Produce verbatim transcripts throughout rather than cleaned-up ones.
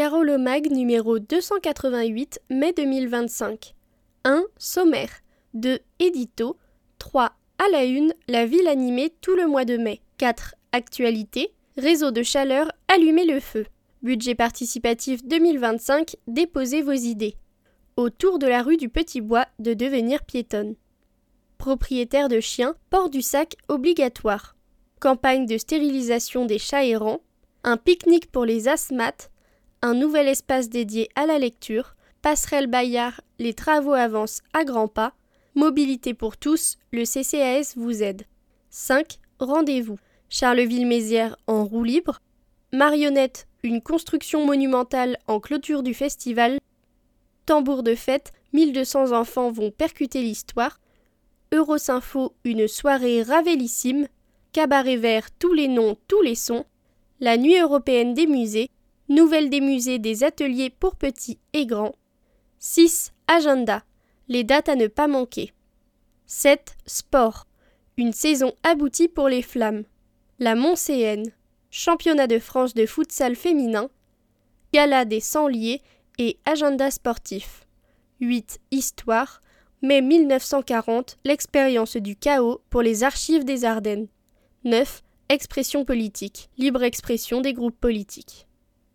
Carolomag numéro deux cent quatre-vingt-huit, mai deux mille vingt-cinq. un. Sommaire. deux. Édito. trois. À la une, la ville animée tout le mois de mai. quatre. Actualité. Réseau de chaleur, allumez le feu. Budget participatif deux mille vingt-cinq, déposez vos idées. Autour de la rue du Petit Bois, de devenir piétonne. Propriétaire de chiens, port du sac obligatoire. Campagne de stérilisation des chats errants. Un pique-nique pour les asthmates. Un nouvel espace dédié à la lecture. Passerelle Bayard, les travaux avancent à grands pas. Mobilité pour tous, le C C A S vous aide. cinq. Rendez-vous. Charleville-Mézières en roue libre. Marionnette, une construction monumentale en clôture du festival. Tambour de fête, mille deux cents enfants vont percuter l'histoire. Eurosympho, une soirée ravélissime. Cabaret vert, tous les noms, tous les sons. La nuit européenne des musées. Nouvelle des musées des ateliers pour petits et grands. six. Agenda. Les dates à ne pas manquer. sept. Sport. Une saison aboutie pour les Flammes. La Montcéenne. Championnat de France de futsal féminin. Gala des cent-liés et agenda sportif. huit. Histoire. Mai mille neuf cent quarante, l'expérience du chaos pour les archives des Ardennes. neuf. Expression politique. Libre expression des groupes politiques.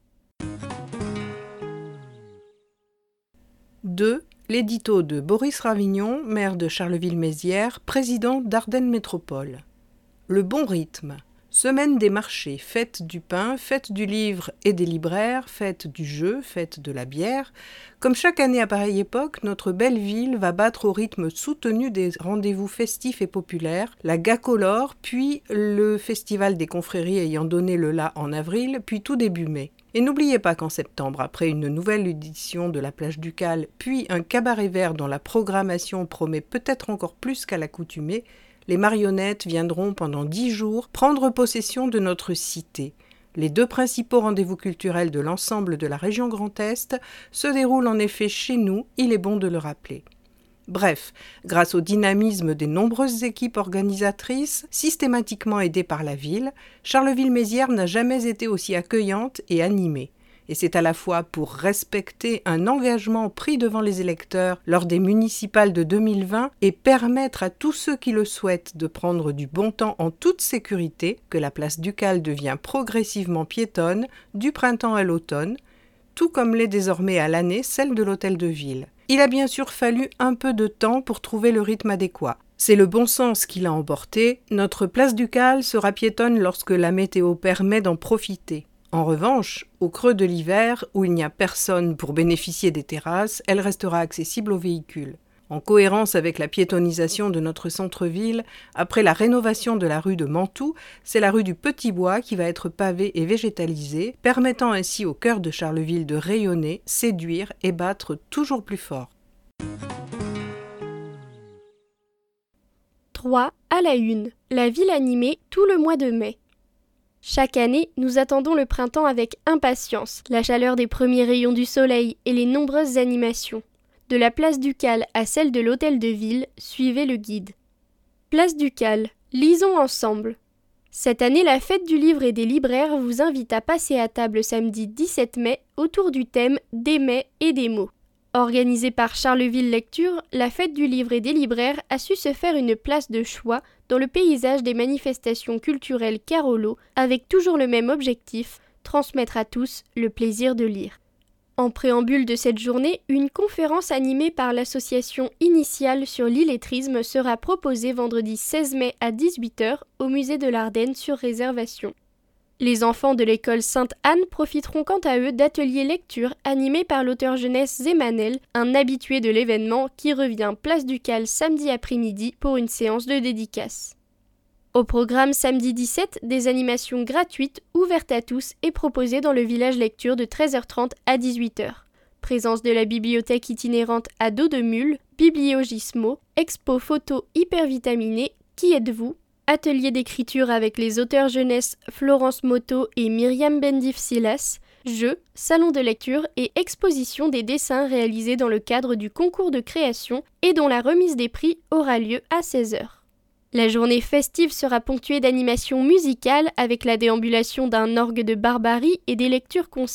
deux. L'édito de Boris Ravignon, maire de Charleville-Mézières, président d'Ardennes Métropole. Le bon rythme. Semaine des marchés, fête du pain, fête du livre et des libraires, fête du jeu, fête de la bière. Comme chaque année à pareille époque, notre belle ville va battre au rythme soutenu des rendez-vous festifs et populaires, la Gacolore, puis le festival des confréries ayant donné le la en avril, puis tout début mai. Et n'oubliez pas qu'en septembre, après une nouvelle édition de la plage Ducale, puis un cabaret vert dont la programmation promet peut-être encore plus qu'à l'accoutumée, les marionnettes viendront pendant dix jours prendre possession de notre cité. Les deux principaux rendez-vous culturels de l'ensemble de la région Grand Est se déroulent en effet chez nous, il est bon de le rappeler. Bref, grâce au dynamisme des nombreuses équipes organisatrices, systématiquement aidées par la ville, Charleville-Mézières n'a jamais été aussi accueillante et animée. Et c'est à la fois pour respecter un engagement pris devant les électeurs lors des municipales de deux mille vingt et permettre à tous ceux qui le souhaitent de prendre du bon temps en toute sécurité que la place Ducale devient progressivement piétonne du printemps à l'automne, tout comme l'est désormais à l'année celle de l'hôtel de ville. Il a bien sûr fallu un peu de temps pour trouver le rythme adéquat. C'est le bon sens qui l'a emporté. Notre place Ducale sera piétonne lorsque la météo permet d'en profiter. En revanche, au creux de l'hiver, où il n'y a personne pour bénéficier des terrasses, elle restera accessible aux véhicules. En cohérence avec la piétonnisation de notre centre-ville, après la rénovation de la rue de Mantoue, c'est la rue du Petit Bois qui va être pavée et végétalisée, permettant ainsi au cœur de Charleville de rayonner, séduire et battre toujours plus fort. trois. À la une. La ville animée tout le mois de mai. Chaque année, nous attendons le printemps avec impatience, la chaleur des premiers rayons du soleil et les nombreuses animations. De la place Ducale à celle de l'hôtel de ville, suivez le guide. Place Ducale, lisons ensemble. Cette année, la fête du livre et des libraires vous invite à passer à table samedi dix-sept mai autour du thème des mets et des mots. Organisée par Charleville Lecture, la fête du livre et des libraires a su se faire une place de choix dans le paysage des manifestations culturelles Carolo, avec toujours le même objectif, transmettre à tous le plaisir de lire. En préambule de cette journée, une conférence animée par l'association Initiale sur l'illettrisme sera proposée vendredi seize mai à dix-huit heures au musée de l'Ardenne sur réservation. Les enfants de l'école Sainte-Anne profiteront quant à eux d'ateliers lecture animés par l'auteur jeunesse Zémanel, un habitué de l'événement qui revient place Ducale samedi après-midi pour une séance de dédicace. Au programme samedi dix-sept, des animations gratuites ouvertes à tous et proposées dans le village lecture de treize heures trente à dix-huit heures. Présence de la bibliothèque itinérante à dos de mule, Bibliogismo, expo photo hypervitaminée, Qui êtes-vous ? Atelier d'écriture avec les auteurs jeunesse Florence Moto et Myriam Bendif-Silas, jeux, salon de lecture et exposition des dessins réalisés dans le cadre du concours de création et dont la remise des prix aura lieu à seize heures. La journée festive sera ponctuée d'animations musicales avec la déambulation d'un orgue de barbarie et des lectures-concerts,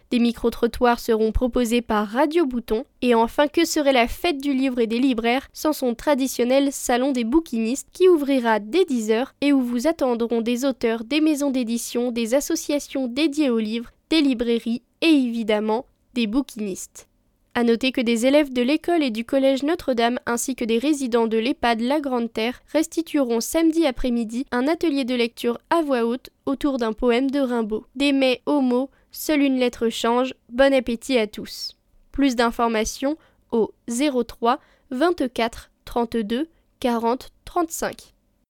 Des micro-trottoirs seront proposés par Radio Bouton. Et enfin, que serait la fête du livre et des libraires sans son traditionnel salon des bouquinistes qui ouvrira dès dix heures et où vous attendront des auteurs, des maisons d'édition, des associations dédiées aux livres, des librairies et évidemment des bouquinistes. À noter que des élèves de l'école et du collège Notre-Dame ainsi que des résidents de l'EHPAD La Grande Terre restitueront samedi après-midi un atelier de lecture à voix haute autour d'un poème de Rimbaud. Des mets aux mots, seule une lettre change, bon appétit à tous. Plus d'informations au zéro trois vingt-quatre trente-deux quarante trente-cinq.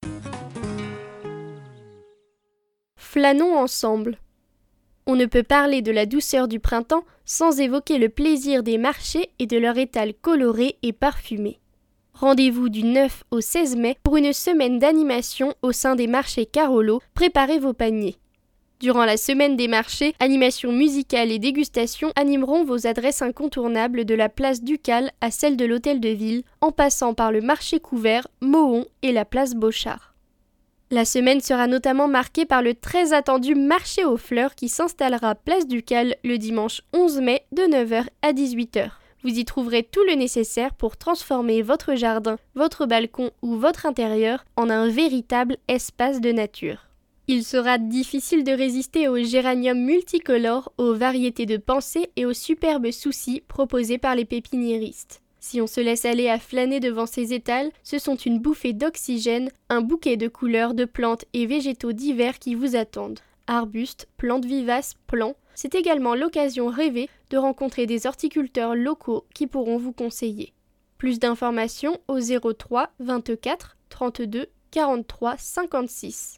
Flânons ensemble. On ne peut parler de la douceur du printemps sans évoquer le plaisir des marchés et de leur étal coloré et parfumé. Rendez-vous du neuf au seize mai pour une semaine d'animation au sein des marchés Carolo. Préparez vos paniers. Durant la semaine des marchés, animation musicale et dégustation animeront vos adresses incontournables de la place Ducal à celle de l'Hôtel de Ville, en passant par le marché couvert, Mohon et la place Beauchard. La semaine sera notamment marquée par le très attendu marché aux fleurs qui s'installera place Ducal le dimanche onze mai de neuf heures à dix-huit heures. Vous y trouverez tout le nécessaire pour transformer votre jardin, votre balcon ou votre intérieur en un véritable espace de nature. Il sera difficile de résister aux géraniums multicolores, aux variétés de pensée et aux superbes soucis proposés par les pépiniéristes. Si on se laisse aller à flâner devant ces étals, ce sont une bouffée d'oxygène, un bouquet de couleurs, de plantes et végétaux divers qui vous attendent. Arbustes, plantes vivaces, plants, c'est également l'occasion rêvée de rencontrer des horticulteurs locaux qui pourront vous conseiller. Plus d'informations au zéro trois vingt-quatre trente-deux quarante-trois cinquante-six.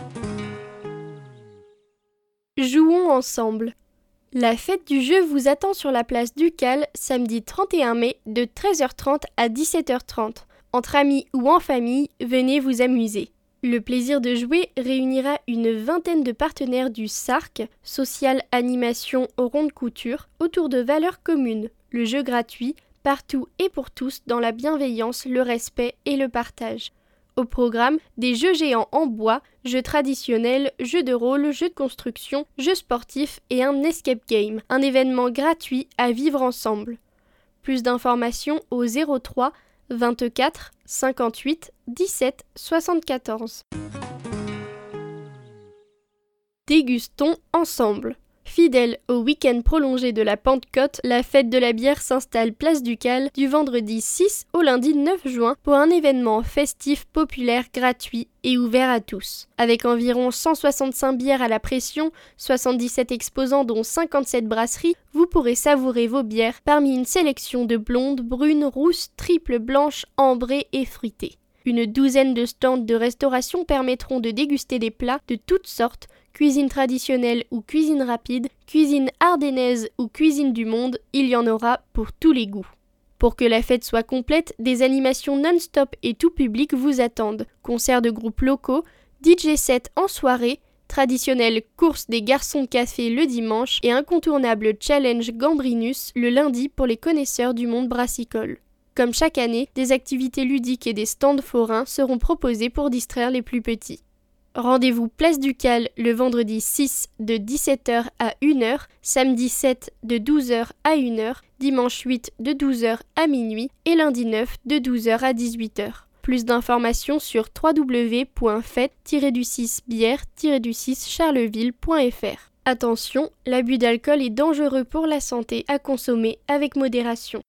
Jouons ensemble. La fête du jeu vous attend sur la place Ducal samedi trente et un mai de treize heures trente à dix-sept heures trente. Entre amis ou en famille, venez vous amuser. Le plaisir de jouer réunira une vingtaine de partenaires du S A R C, Social Animation au rond de couture, autour de valeurs communes, le jeu gratuit, partout et pour tous dans la bienveillance, le respect et le partage. Au programme, des jeux géants en bois, jeux traditionnels, jeux de rôle, jeux de construction, jeux sportifs et un escape game, un événement gratuit à vivre ensemble. Plus d'informations au zéro trois vingt-quatre cinquante-huit dix-sept soixante-quatorze. Dégustons ensemble. Fidèle au week-end prolongé de la Pentecôte, la fête de la bière s'installe place Ducal du vendredi six au lundi neuf juin pour un événement festif, populaire, gratuit et ouvert à tous. Avec environ cent soixante-cinq bières à la pression, soixante-dix-sept exposants dont cinquante-sept brasseries, vous pourrez savourer vos bières parmi une sélection de blondes, brunes, rousses, triples, blanches, ambrées et fruitées. Une douzaine de stands de restauration permettront de déguster des plats de toutes sortes, cuisine traditionnelle ou cuisine rapide, cuisine ardennaise ou cuisine du monde, il y en aura pour tous les goûts. Pour que la fête soit complète, des animations non-stop et tout public vous attendent. Concerts de groupes locaux, D J set en soirée, traditionnelle course des garçons de café le dimanche et incontournable challenge Gambrinus le lundi pour les connaisseurs du monde brassicole. Comme chaque année, des activités ludiques et des stands forains seront proposés pour distraire les plus petits. Rendez-vous place Ducal le vendredi six de dix-sept heures à une heure, samedi sept de douze heures à une heure, dimanche huit de douze heures à minuit et lundi neuf de douze heures à dix-huit heures. Plus d'informations sur w w w point fête tiret du six bière tiret du six charleville point f r. Attention, l'abus d'alcool est dangereux pour la santé, à consommer avec modération.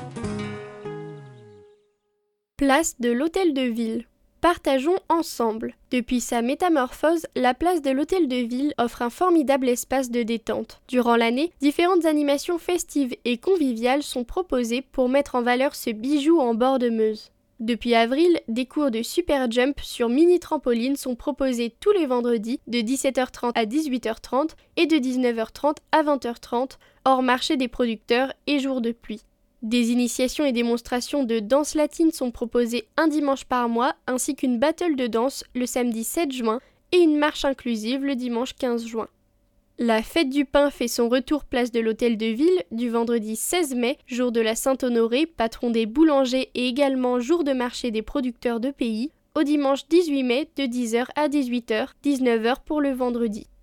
Place de l'Hôtel de Ville. Partageons ensemble. Depuis sa métamorphose, la place de l'Hôtel de Ville offre un formidable espace de détente. Durant l'année, différentes animations festives et conviviales sont proposées pour mettre en valeur ce bijou en bord de Meuse. Depuis avril, des cours de super jump sur mini trampoline sont proposés tous les vendredis de dix-sept heures trente à dix-huit heures trente et de dix-neuf heures trente à vingt heures trente, hors marché des producteurs et jours de pluie. Des initiations et démonstrations de danse latine sont proposées un dimanche par mois, ainsi qu'une battle de danse le samedi sept juin et une marche inclusive le dimanche quinze juin. La fête du pain fait son retour place de l'Hôtel de Ville du vendredi seize mai, jour de la Saint-Honoré, patron des boulangers et également jour de marché des producteurs de pays, au dimanche dix-huit mai de dix heures à dix-huit heures, dix-neuf heures pour le vendredi.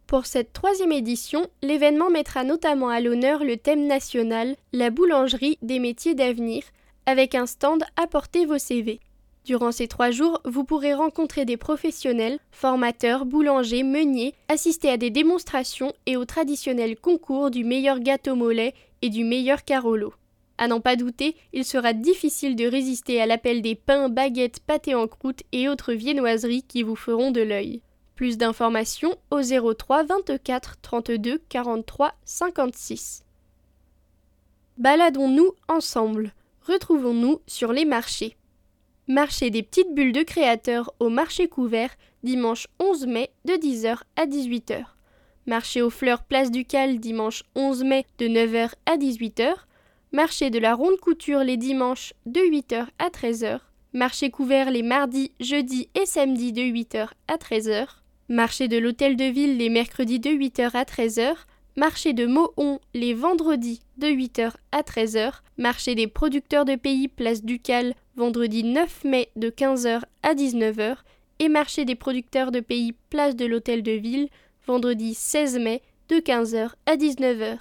Pour cette troisième édition, l'événement mettra notamment à l'honneur le thème national « La boulangerie des métiers d'avenir » avec un stand « Apportez vos C V ». Durant ces trois jours, vous pourrez rencontrer des professionnels, formateurs, boulangers, meuniers, assister à des démonstrations et au traditionnel concours du meilleur gâteau mollet et du meilleur carolo. À n'en pas douter, il sera difficile de résister à l'appel des pains, baguettes, pâtés en croûte et autres viennoiseries qui vous feront de l'œil. Plus d'informations au zéro trois vingt-quatre trente-deux quarante-trois cinquante-six. Baladons-nous ensemble. Retrouvons-nous sur les marchés. Marché des petites bulles de créateurs au marché couvert, dimanche onze mai de dix heures à dix-huit heures. Marché aux fleurs place du Cal, dimanche onze mai de neuf heures à dix-huit heures. Marché de la ronde couture les dimanches de huit heures à treize heures. Marché couvert les mardis, jeudis et samedis de huit heures à treize heures. Marché de l'Hôtel de Ville les mercredis de huit heures à treize heures. Marché de Mohon les vendredis de huit heures à treize heures. Marché des producteurs de pays place du Cal vendredi neuf mai de quinze heures à dix-neuf heures. Et marché des producteurs de pays place de l'Hôtel de Ville vendredi seize mai de quinze heures à dix-neuf heures.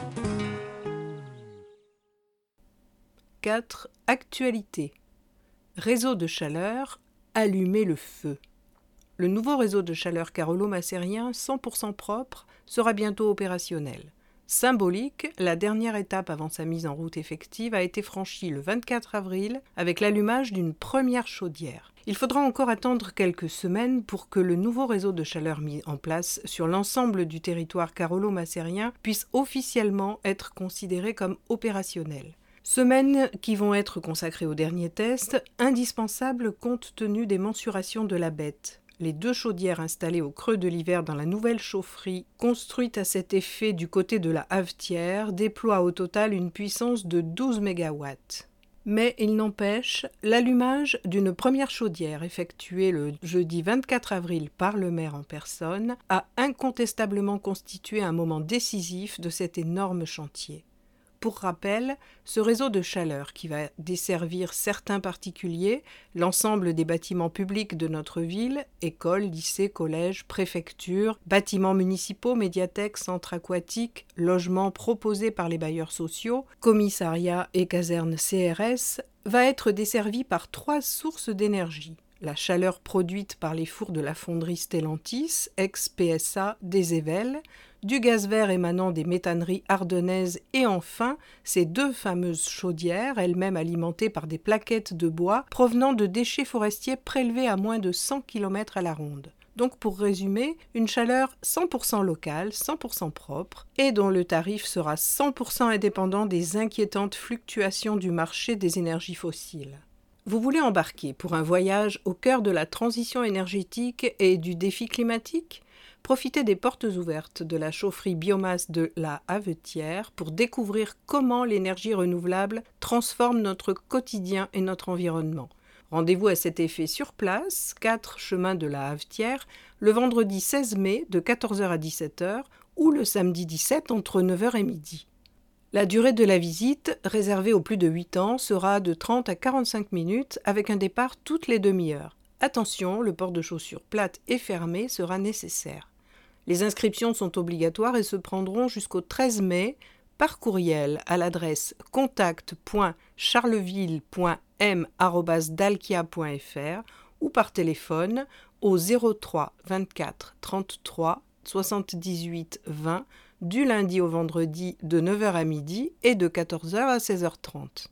quatre. Actualité. Réseau de chaleur, allumez le feu. Le nouveau réseau de chaleur Carolo-Macérien cent pour cent propre sera bientôt opérationnel. Symbolique, la dernière étape avant sa mise en route effective a été franchie le vingt-quatre avril avec l'allumage d'une première chaudière. Il faudra encore attendre quelques semaines pour que le nouveau réseau de chaleur mis en place sur l'ensemble du territoire carolo-macérien puisse officiellement être considéré comme opérationnel. Semaines qui vont être consacrées au dernier test, indispensables compte tenu des mensurations de la bête. Les deux chaudières installées au creux de l'hiver dans la nouvelle chaufferie, construite à cet effet du côté de la Havetière, déploient au total une puissance de douze mégawatts. Mais il n'empêche, l'allumage d'une première chaudière effectuée le jeudi vingt-quatre avril par le maire en personne a incontestablement constitué un moment décisif de cet énorme chantier. Pour rappel, ce réseau de chaleur qui va desservir certains particuliers, l'ensemble des bâtiments publics de notre ville, écoles, lycées, collèges, préfectures, bâtiments municipaux, médiathèques, centres aquatiques, logements proposés par les bailleurs sociaux, commissariats et casernes C R S, va être desservi par trois sources d'énergie. La chaleur produite par les fours de la fonderie Stellantis, ex-P S A des Évelles, du gaz vert émanant des méthaneries ardennaises et enfin ces deux fameuses chaudières, elles-mêmes alimentées par des plaquettes de bois provenant de déchets forestiers prélevés à moins de cent kilomètres à la ronde. Donc pour résumer, une chaleur cent pour cent locale, cent pour cent propre et dont le tarif sera cent pour cent indépendant des inquiétantes fluctuations du marché des énergies fossiles. Vous voulez embarquer pour un voyage au cœur de la transition énergétique et du défi climatique ? Profitez des portes ouvertes de la chaufferie biomasse de la Havetière pour découvrir comment l'énergie renouvelable transforme notre quotidien et notre environnement. Rendez-vous à cet effet sur place, quatre chemin de la Havetière, le vendredi seize mai de quatorze heures à dix-sept heures ou le samedi dix-sept entre neuf heures et midi. La durée de la visite, réservée aux plus de huit ans, sera de trente à quarante-cinq minutes avec un départ toutes les demi-heures. Attention, le port de chaussures plates et fermées sera nécessaire. Les inscriptions sont obligatoires et se prendront jusqu'au treize mai par courriel à l'adresse contact point charleville point m arobase dalkia point f r ou par téléphone au zéro trois vingt-quatre trente-trois soixante-dix-huit vingt du lundi au vendredi de neuf heures à midi et de quatorze heures à seize heures trente.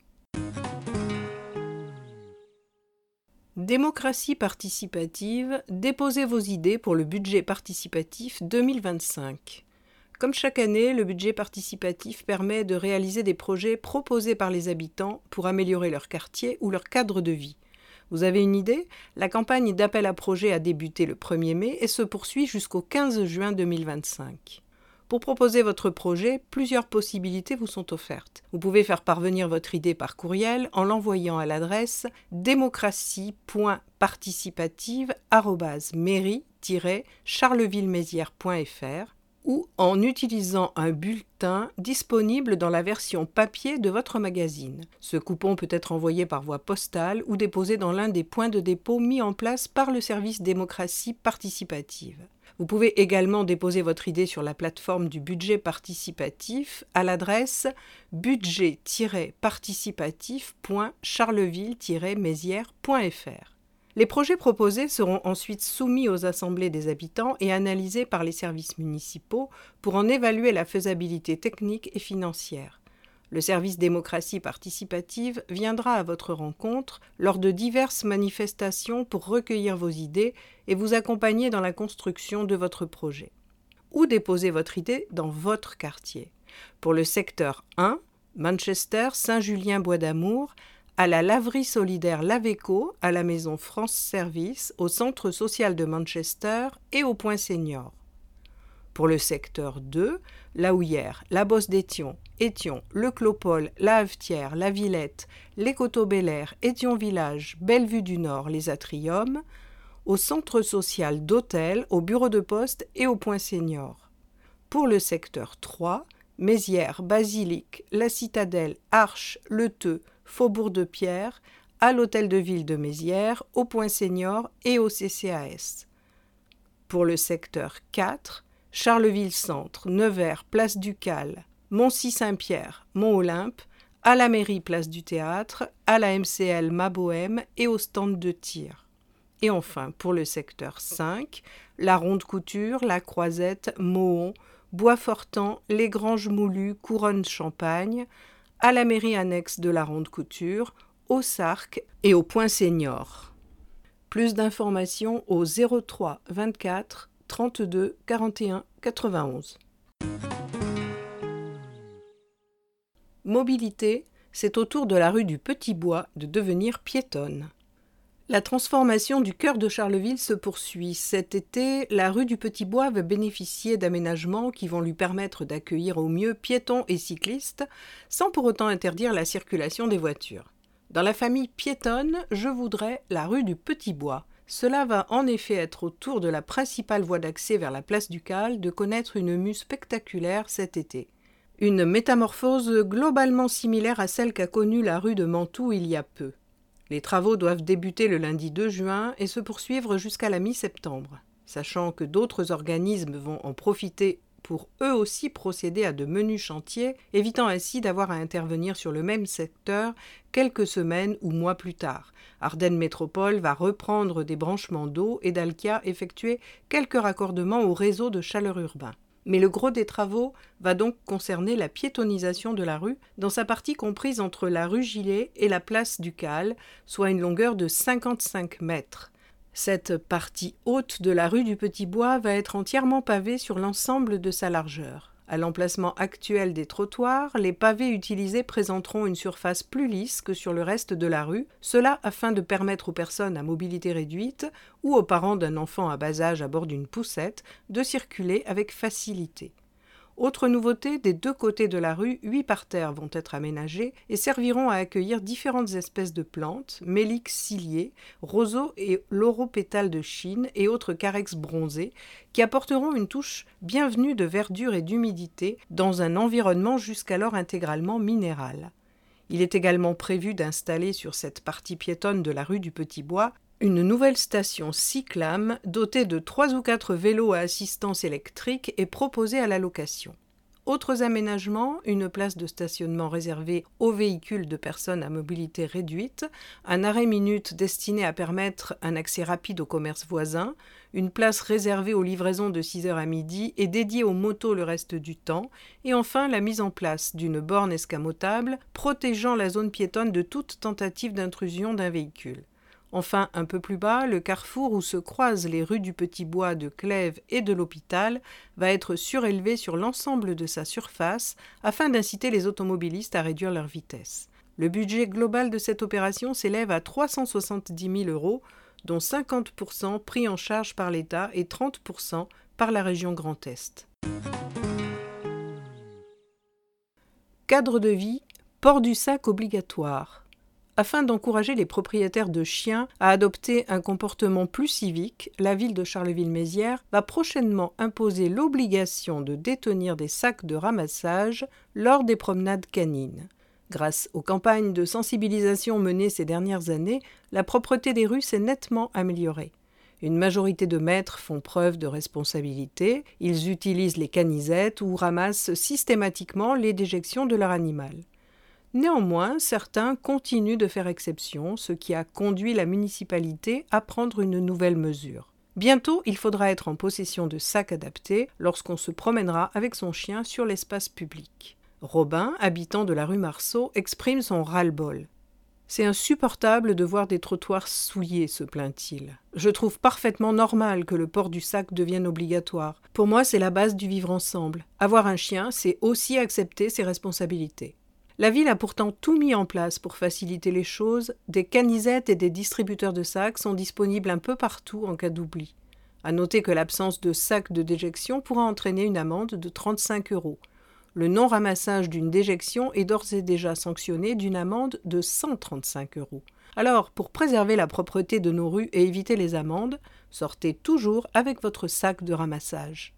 Démocratie participative, déposez vos idées pour le budget participatif deux mille vingt-cinq. Comme chaque année, le budget participatif permet de réaliser des projets proposés par les habitants pour améliorer leur quartier ou leur cadre de vie. Vous avez une idée ? La campagne d'appel à projets a débuté le premier mai et se poursuit jusqu'au quinze juin deux mille vingt-cinq. Pour proposer votre projet, plusieurs possibilités vous sont offertes. Vous pouvez faire parvenir votre idée par courriel en l'envoyant à l'adresse démocratie point participative arobase mairie tiret charleville mézières point f r ou en utilisant un bulletin disponible dans la version papier de votre magazine. Ce coupon peut être envoyé par voie postale ou déposé dans l'un des points de dépôt mis en place par le service démocratie participative. Vous pouvez également déposer votre idée sur la plateforme du budget participatif à l'adresse budget tiret participatif point charleville tiret mézières point f r. Les projets proposés seront ensuite soumis aux assemblées des habitants et analysés par les services municipaux pour en évaluer la faisabilité technique et financière. Le service démocratie participative viendra à votre rencontre lors de diverses manifestations pour recueillir vos idées et vous accompagner dans la construction de votre projet. Où déposer votre idée dans votre quartier. Pour le secteur un, Manchester, Saint-Julien-Bois d'Amour, à la laverie solidaire Laveco, à la maison France Service, au centre social de Manchester et au Point Senior. Pour le secteur deux, La Houillère, La Bosse d'Étion, Étion, Le Clopole, La Havetière, La Villette, Les Coteaux-Bel-Air, Étion Village, Bellevue du Nord, Les Atriums, au centre social d'Hôtel, au bureau de poste et au Point Senior. Pour le secteur trois, Mézières, Basilique, La Citadelle, Arches, Le Theu, Faubourg de Pierre, à l'Hôtel de Ville de Mézières, au Point Senior et au C C A S. Pour le secteur quatre, Charleville-Centre, Nevers, Place du Cal, Moncy-Saint-Pierre, Mont-Olympe, à la mairie Place du Théâtre, à la M C L Ma-Bohème et au stand de tir. Et enfin, pour le secteur cinq, la Ronde Couture, la Croisette, Mohon, Bois-Fortan, les Granges Moulues, Couronne-Champagne, à la mairie annexe de la Ronde Couture, au Sarc et au Point Senior. Plus d'informations au zéro trois vingt-quatre trente-deux quarante et un quatre-vingt-onze. Mobilité, c'est au tour de la rue du Petit Bois de devenir piétonne. La transformation du cœur de Charleville se poursuit. Cet été, la rue du Petit Bois va bénéficier d'aménagements qui vont lui permettre d'accueillir au mieux piétons et cyclistes, sans pour autant interdire la circulation des voitures. Dans la famille piétonne, je voudrais la rue du Petit Bois. Cela va en effet être au tour de la principale voie d'accès vers la place du Cal de connaître une mue spectaculaire cet été. Une métamorphose globalement similaire à celle qu'a connue la rue de Mantoue il y a peu. Les travaux doivent débuter le lundi deux juin et se poursuivre jusqu'à la mi-septembre. Sachant que d'autres organismes vont en profiter pour eux aussi procéder à de menus chantiers, évitant ainsi d'avoir à intervenir sur le même secteur quelques semaines ou mois plus tard. Ardennes Métropole va reprendre des branchements d'eau et Dalkia effectuer quelques raccordements au réseau de chaleur urbain. Mais le gros des travaux va donc concerner la piétonisation de la rue, dans sa partie comprise entre la rue Gillet et la place du Cal, soit une longueur de cinquante-cinq mètres. Cette partie haute de la rue du Petit Bois va être entièrement pavée sur l'ensemble de sa largeur. À l'emplacement actuel des trottoirs, les pavés utilisés présenteront une surface plus lisse que sur le reste de la rue, cela afin de permettre aux personnes à mobilité réduite ou aux parents d'un enfant à bas âge à bord d'une poussette de circuler avec facilité. Autre nouveauté, des deux côtés de la rue, huit parterres vont être aménagés et serviront à accueillir différentes espèces de plantes, mélix ciliés, roseaux et lauropétales de Chine et autres carex bronzés, qui apporteront une touche bienvenue de verdure et d'humidité dans un environnement jusqu'alors intégralement minéral. Il est également prévu d'installer sur cette partie piétonne de la rue du Petit Bois une nouvelle station Cyclam dotée de trois ou quatre vélos à assistance électrique et proposée à la location. Autres aménagements, une place de stationnement réservée aux véhicules de personnes à mobilité réduite, un arrêt minute destiné à permettre un accès rapide au commerce voisin, une place réservée aux livraisons de six heures à midi et dédiée aux motos le reste du temps, et enfin la mise en place d'une borne escamotable protégeant la zone piétonne de toute tentative d'intrusion d'un véhicule. Enfin, un peu plus bas, le carrefour où se croisent les rues du Petit Bois, de Clèves et de l'Hôpital va être surélevé sur l'ensemble de sa surface afin d'inciter les automobilistes à réduire leur vitesse. Le budget global de cette opération s'élève à trois cent soixante-dix mille euros, dont cinquante pour cent pris en charge par l'État et trente pour cent par la région Grand Est. Cadre de vie, port du sac obligatoire. Afin d'encourager les propriétaires de chiens à adopter un comportement plus civique, la ville de Charleville-Mézières va prochainement imposer l'obligation de détenir des sacs de ramassage lors des promenades canines. Grâce aux campagnes de sensibilisation menées ces dernières années, la propreté des rues s'est nettement améliorée. Une majorité de maîtres font preuve de responsabilité, ils utilisent les canisettes ou ramassent systématiquement les déjections de leur animal. Néanmoins, certains continuent de faire exception, ce qui a conduit la municipalité à prendre une nouvelle mesure. Bientôt, il faudra être en possession de sacs adaptés lorsqu'on se promènera avec son chien sur l'espace public. Robin, habitant de la rue Marceau, exprime son ras-le-bol. « C'est insupportable de voir des trottoirs souillés, se plaint-il. Je trouve parfaitement normal que le port du sac devienne obligatoire. Pour moi, c'est la base du vivre ensemble. Avoir un chien, c'est aussi accepter ses responsabilités. » La ville a pourtant tout mis en place pour faciliter les choses. Des canisettes et des distributeurs de sacs sont disponibles un peu partout en cas d'oubli. À noter que l'absence de sac de déjection pourra entraîner une amende de trente-cinq euros. Le non-ramassage d'une déjection est d'ores et déjà sanctionné d'une amende de cent trente-cinq euros. Alors, pour préserver la propreté de nos rues et éviter les amendes, sortez toujours avec votre sac de ramassage.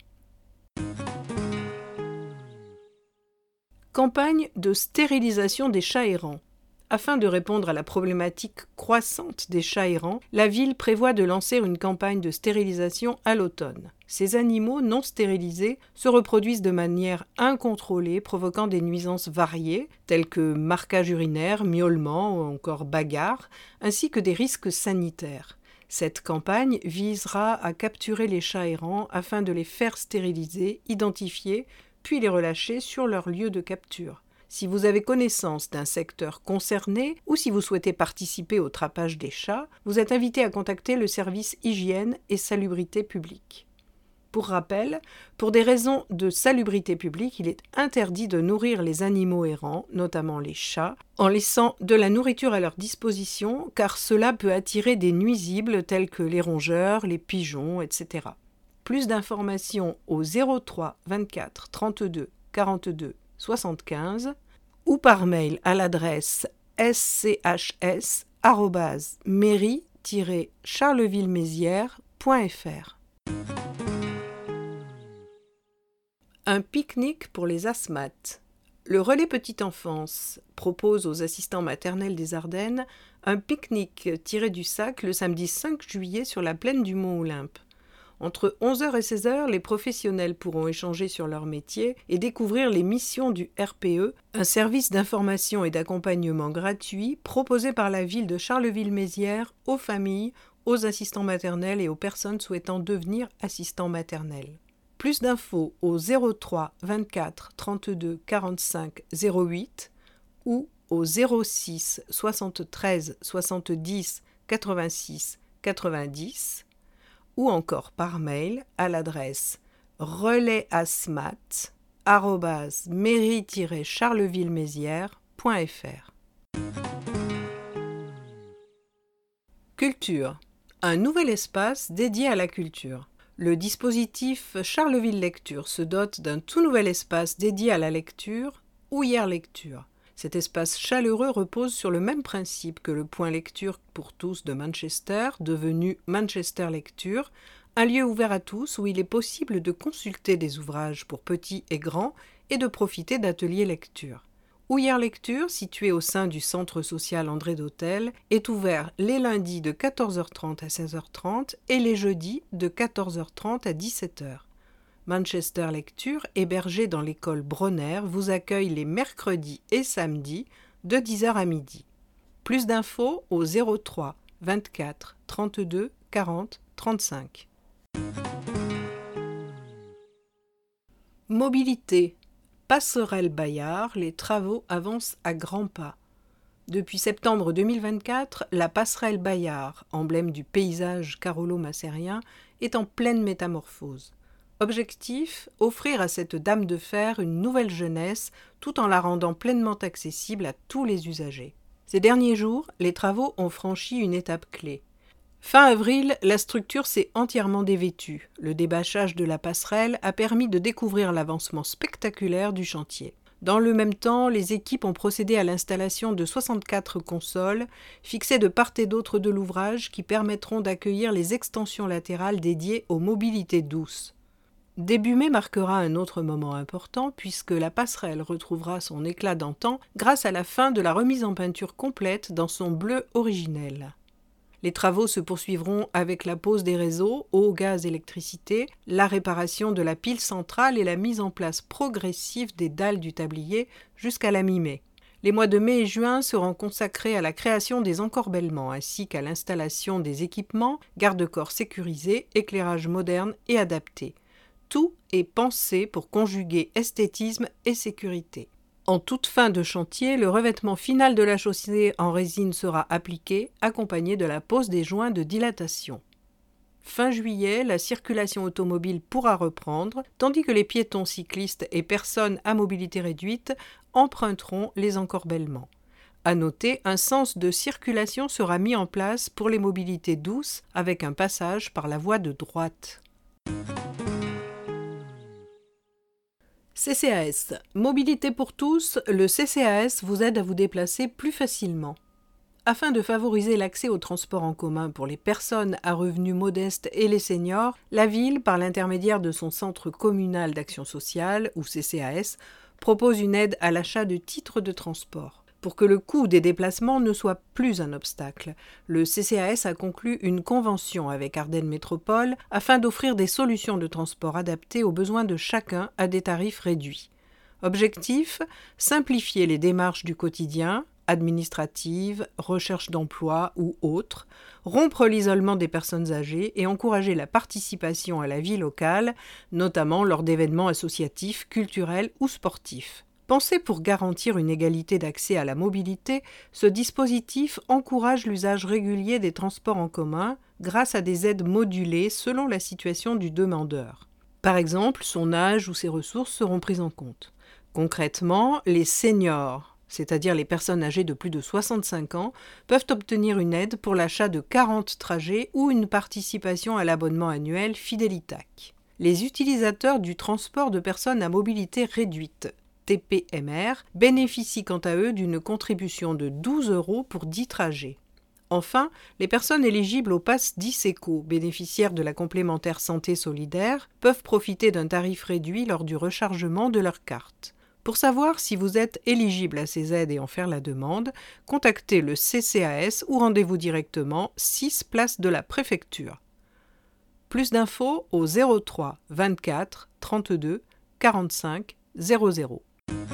Campagne de stérilisation des chats errants. Afin de répondre à la problématique croissante des chats errants, la ville prévoit de lancer une campagne de stérilisation à l'automne. Ces animaux non stérilisés se reproduisent de manière incontrôlée, provoquant des nuisances variées, telles que marquage urinaire, miaulement ou encore bagarre, ainsi que des risques sanitaires. Cette campagne visera à capturer les chats errants afin de les faire stériliser, identifier, puis les relâcher sur leur lieu de capture. Si vous avez connaissance d'un secteur concerné ou si vous souhaitez participer au trapage des chats, vous êtes invité à contacter le service hygiène et salubrité publique. Pour rappel, pour des raisons de salubrité publique, il est interdit de nourrir les animaux errants, notamment les chats, en laissant de la nourriture à leur disposition, car cela peut attirer des nuisibles tels que les rongeurs, les pigeons, et cetera. Plus d'informations au zéro trois vingt-quatre trente-deux quarante-deux soixante-quinze ou par mail à l'adresse s c h s arobase mairie tiret charleville-mézières point f r. Un pique-nique pour les asthmates. Le Relais Petite Enfance propose aux assistants maternels des Ardennes un pique-nique tiré du sac le samedi cinq juillet sur la plaine du Mont-Olympe. Entre onze heures et seize heures, les professionnels pourront échanger sur leur métier et découvrir les missions du R P E, un service d'information et d'accompagnement gratuit proposé par la ville de Charleville-Mézières aux familles, aux assistants maternels et aux personnes souhaitant devenir assistants maternels. Plus d'infos au zéro trois vingt-quatre trente-deux quarante-cinq zéro huit ou au zéro six soixante-treize soixante-dix quatre-vingt-six quatre-vingt-dix ou encore par mail à l'adresse relaisasmat arobase mairie tiret charleville-mézières point f r. Culture. Un nouvel espace dédié à la culture. Le dispositif Charleville Lecture se dote d'un tout nouvel espace dédié à la lecture, Ouillère Lecture. Cet espace chaleureux repose sur le même principe que le point lecture pour tous de Manchester, devenu Manchester Lecture, un lieu ouvert à tous où il est possible de consulter des ouvrages pour petits et grands et de profiter d'ateliers lecture. Ouillère Lecture, situé au sein du centre social André d'Hôtel, est ouvert les lundis de quatorze heures trente à seize heures trente et les jeudis de quatorze heures trente à dix-sept heures. Manchester Lecture, hébergé dans l'école Bronner, vous accueille les mercredis et samedis de dix heures à midi. Plus d'infos au zéro trois vingt-quatre trente-deux quarante trente-cinq. Mobilité. Passerelle Bayard, les travaux avancent à grands pas. Depuis septembre deux mille vingt-quatre, la passerelle Bayard, emblème du paysage carolo-macérien, est en pleine métamorphose. Objectif, offrir à cette dame de fer une nouvelle jeunesse tout en la rendant pleinement accessible à tous les usagers. Ces derniers jours, les travaux ont franchi une étape clé. Fin avril, la structure s'est entièrement dévêtue. Le débâchage de la passerelle a permis de découvrir l'avancement spectaculaire du chantier. Dans le même temps, les équipes ont procédé à l'installation de soixante-quatre consoles, fixées de part et d'autre de l'ouvrage, qui permettront d'accueillir les extensions latérales dédiées aux mobilités douces. Début mai marquera un autre moment important puisque la passerelle retrouvera son éclat d'antan grâce à la fin de la remise en peinture complète dans son bleu originel. Les travaux se poursuivront avec la pose des réseaux, eau, gaz, électricité, la réparation de la pile centrale et la mise en place progressive des dalles du tablier jusqu'à la mi-mai. Les mois de mai et juin seront consacrés à la création des encorbellements ainsi qu'à l'installation des équipements, garde-corps sécurisés, éclairage moderne et adapté. Tout est pensé pour conjuguer esthétisme et sécurité. En toute fin de chantier, le revêtement final de la chaussée en résine sera appliqué, accompagné de la pose des joints de dilatation. Fin juillet, la circulation automobile pourra reprendre, tandis que les piétons, cyclistes et personnes à mobilité réduite emprunteront les encorbellements. À noter, un sens de circulation sera mis en place pour les mobilités douces, avec un passage par la voie de droite. C C A S. Mobilité pour tous, le C C A S vous aide à vous déplacer plus facilement. Afin de favoriser l'accès aux transports en commun pour les personnes à revenus modestes et les seniors, la ville, par l'intermédiaire de son Centre communal d'action sociale, ou C C A S, propose une aide à l'achat de titres de transport. Pour que le coût des déplacements ne soit plus un obstacle, le C C A S a conclu une convention avec Ardennes Métropole afin d'offrir des solutions de transport adaptées aux besoins de chacun à des tarifs réduits. Objectif : simplifier les démarches du quotidien, administratives, recherche d'emploi ou autres, rompre l'isolement des personnes âgées et encourager la participation à la vie locale, notamment lors d'événements associatifs, culturels ou sportifs. Pensé pour garantir une égalité d'accès à la mobilité, ce dispositif encourage l'usage régulier des transports en commun grâce à des aides modulées selon la situation du demandeur. Par exemple, son âge ou ses ressources seront prises en compte. Concrètement, les seniors, c'est-à-dire les personnes âgées de plus de soixante-cinq ans, peuvent obtenir une aide pour l'achat de quarante trajets ou une participation à l'abonnement annuel Fidélitac. Les utilisateurs du transport de personnes à mobilité réduite, T P M R, bénéficient quant à eux d'une contribution de douze euros pour dix trajets. Enfin, les personnes éligibles au Pass dix Éco, bénéficiaires de la complémentaire santé solidaire, peuvent profiter d'un tarif réduit lors du rechargement de leur carte. Pour savoir si vous êtes éligible à ces aides et en faire la demande, contactez le C C A S ou rendez-vous directement six place de la Préfecture. Plus d'infos au zéro trois vingt-quatre trente-deux quarante-cinq zéro zéro.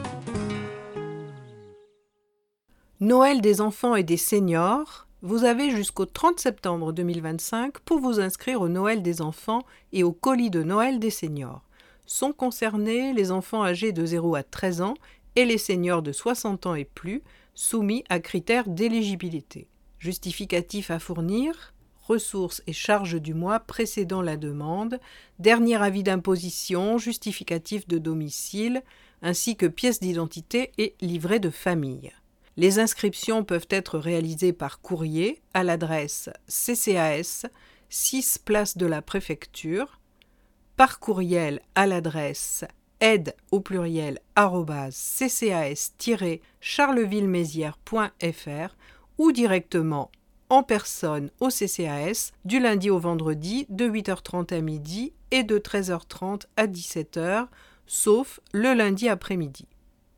Noël des enfants et des seniors, vous avez jusqu'au trente septembre deux mille vingt-cinq pour vous inscrire au Noël des enfants et au colis de Noël des seniors. Sont concernés les enfants âgés de zéro à treize ans et les seniors de soixante ans et plus, soumis à critères d'éligibilité. Justificatif à fournir, ressources et charges du mois précédant la demande, dernier avis d'imposition, justificatif de domicile, ainsi que pièce d'identité et livret de famille. Les inscriptions peuvent être réalisées par courrier à l'adresse C C A S, six place de la Préfecture, par courriel à l'adresse aide au pluriel arobase c c a s tiret charleville-mézières point f r ou directement en personne au C C A S du lundi au vendredi de huit heures trente à midi et de treize heures trente à dix-sept heures, sauf le lundi après-midi.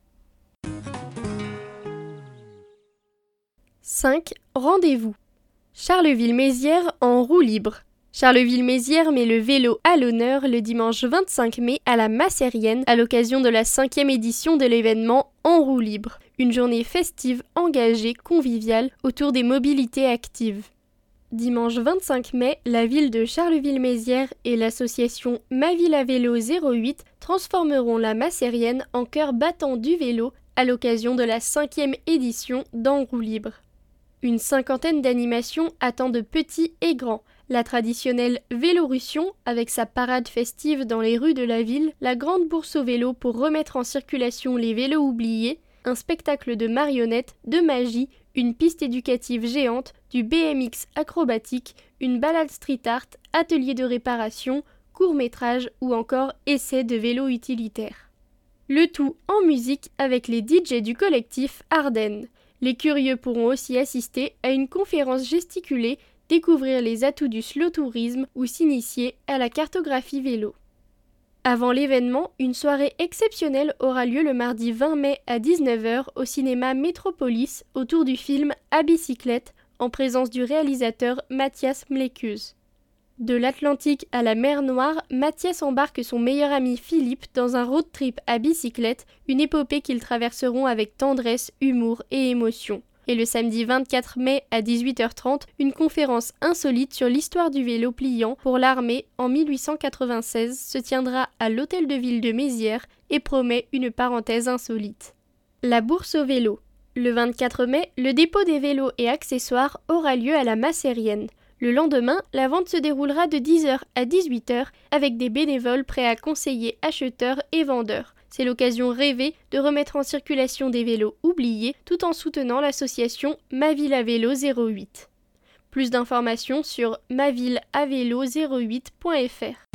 cinq. Rendez-vous. Charleville-Mézières en roue libre. Charleville-Mézières met le vélo à l'honneur le dimanche vingt-cinq mai à la Massérienne à l'occasion de la cinquième édition de l'événement En roue libre, une journée festive, engagée, conviviale autour des mobilités actives. Dimanche vingt-cinq mai, la ville de Charleville-Mézières et l'association Ma Ville à Vélo zéro huit transformeront la Massérienne en cœur battant du vélo à l'occasion de la cinquième édition d'En roue libre. Une cinquantaine d'animations attendent petits et grands. La traditionnelle Vélorussion, avec sa parade festive dans les rues de la ville, la grande bourse au vélo pour remettre en circulation les vélos oubliés, un spectacle de marionnettes, de magie, une piste éducative géante, du B M X acrobatique, une balade street art, atelier de réparation, court-métrage ou encore essai de vélo utilitaire. Le tout en musique avec les D J du collectif Ardennes. Les curieux pourront aussi assister à une conférence gesticulée, découvrir les atouts du slow tourisme ou s'initier à la cartographie vélo. Avant l'événement, une soirée exceptionnelle aura lieu le mardi vingt mai à dix-neuf heures au cinéma Métropolis autour du film À bicyclette en présence du réalisateur Mathias Mlécuse. De l'Atlantique à la mer Noire, Mathias embarque son meilleur ami Philippe dans un road trip à bicyclette, une épopée qu'ils traverseront avec tendresse, humour et émotion. Et le samedi vingt-quatre mai à dix-huit heures trente, une conférence insolite sur l'histoire du vélo pliant pour l'armée en mille huit cent quatre-vingt-seize se tiendra à l'hôtel de ville de Mézières et promet une parenthèse insolite. La bourse au vélo. Le vingt-quatre mai, le dépôt des vélos et accessoires aura lieu à la Massérienne. Le lendemain, la vente se déroulera de dix heures à dix-huit heures avec des bénévoles prêts à conseiller acheteurs et vendeurs. C'est l'occasion rêvée de remettre en circulation des vélos oubliés tout en soutenant l'association Ma Ville à Vélo zéro huit. Plus d'informations sur ma ville à vélo zéro huit point f r.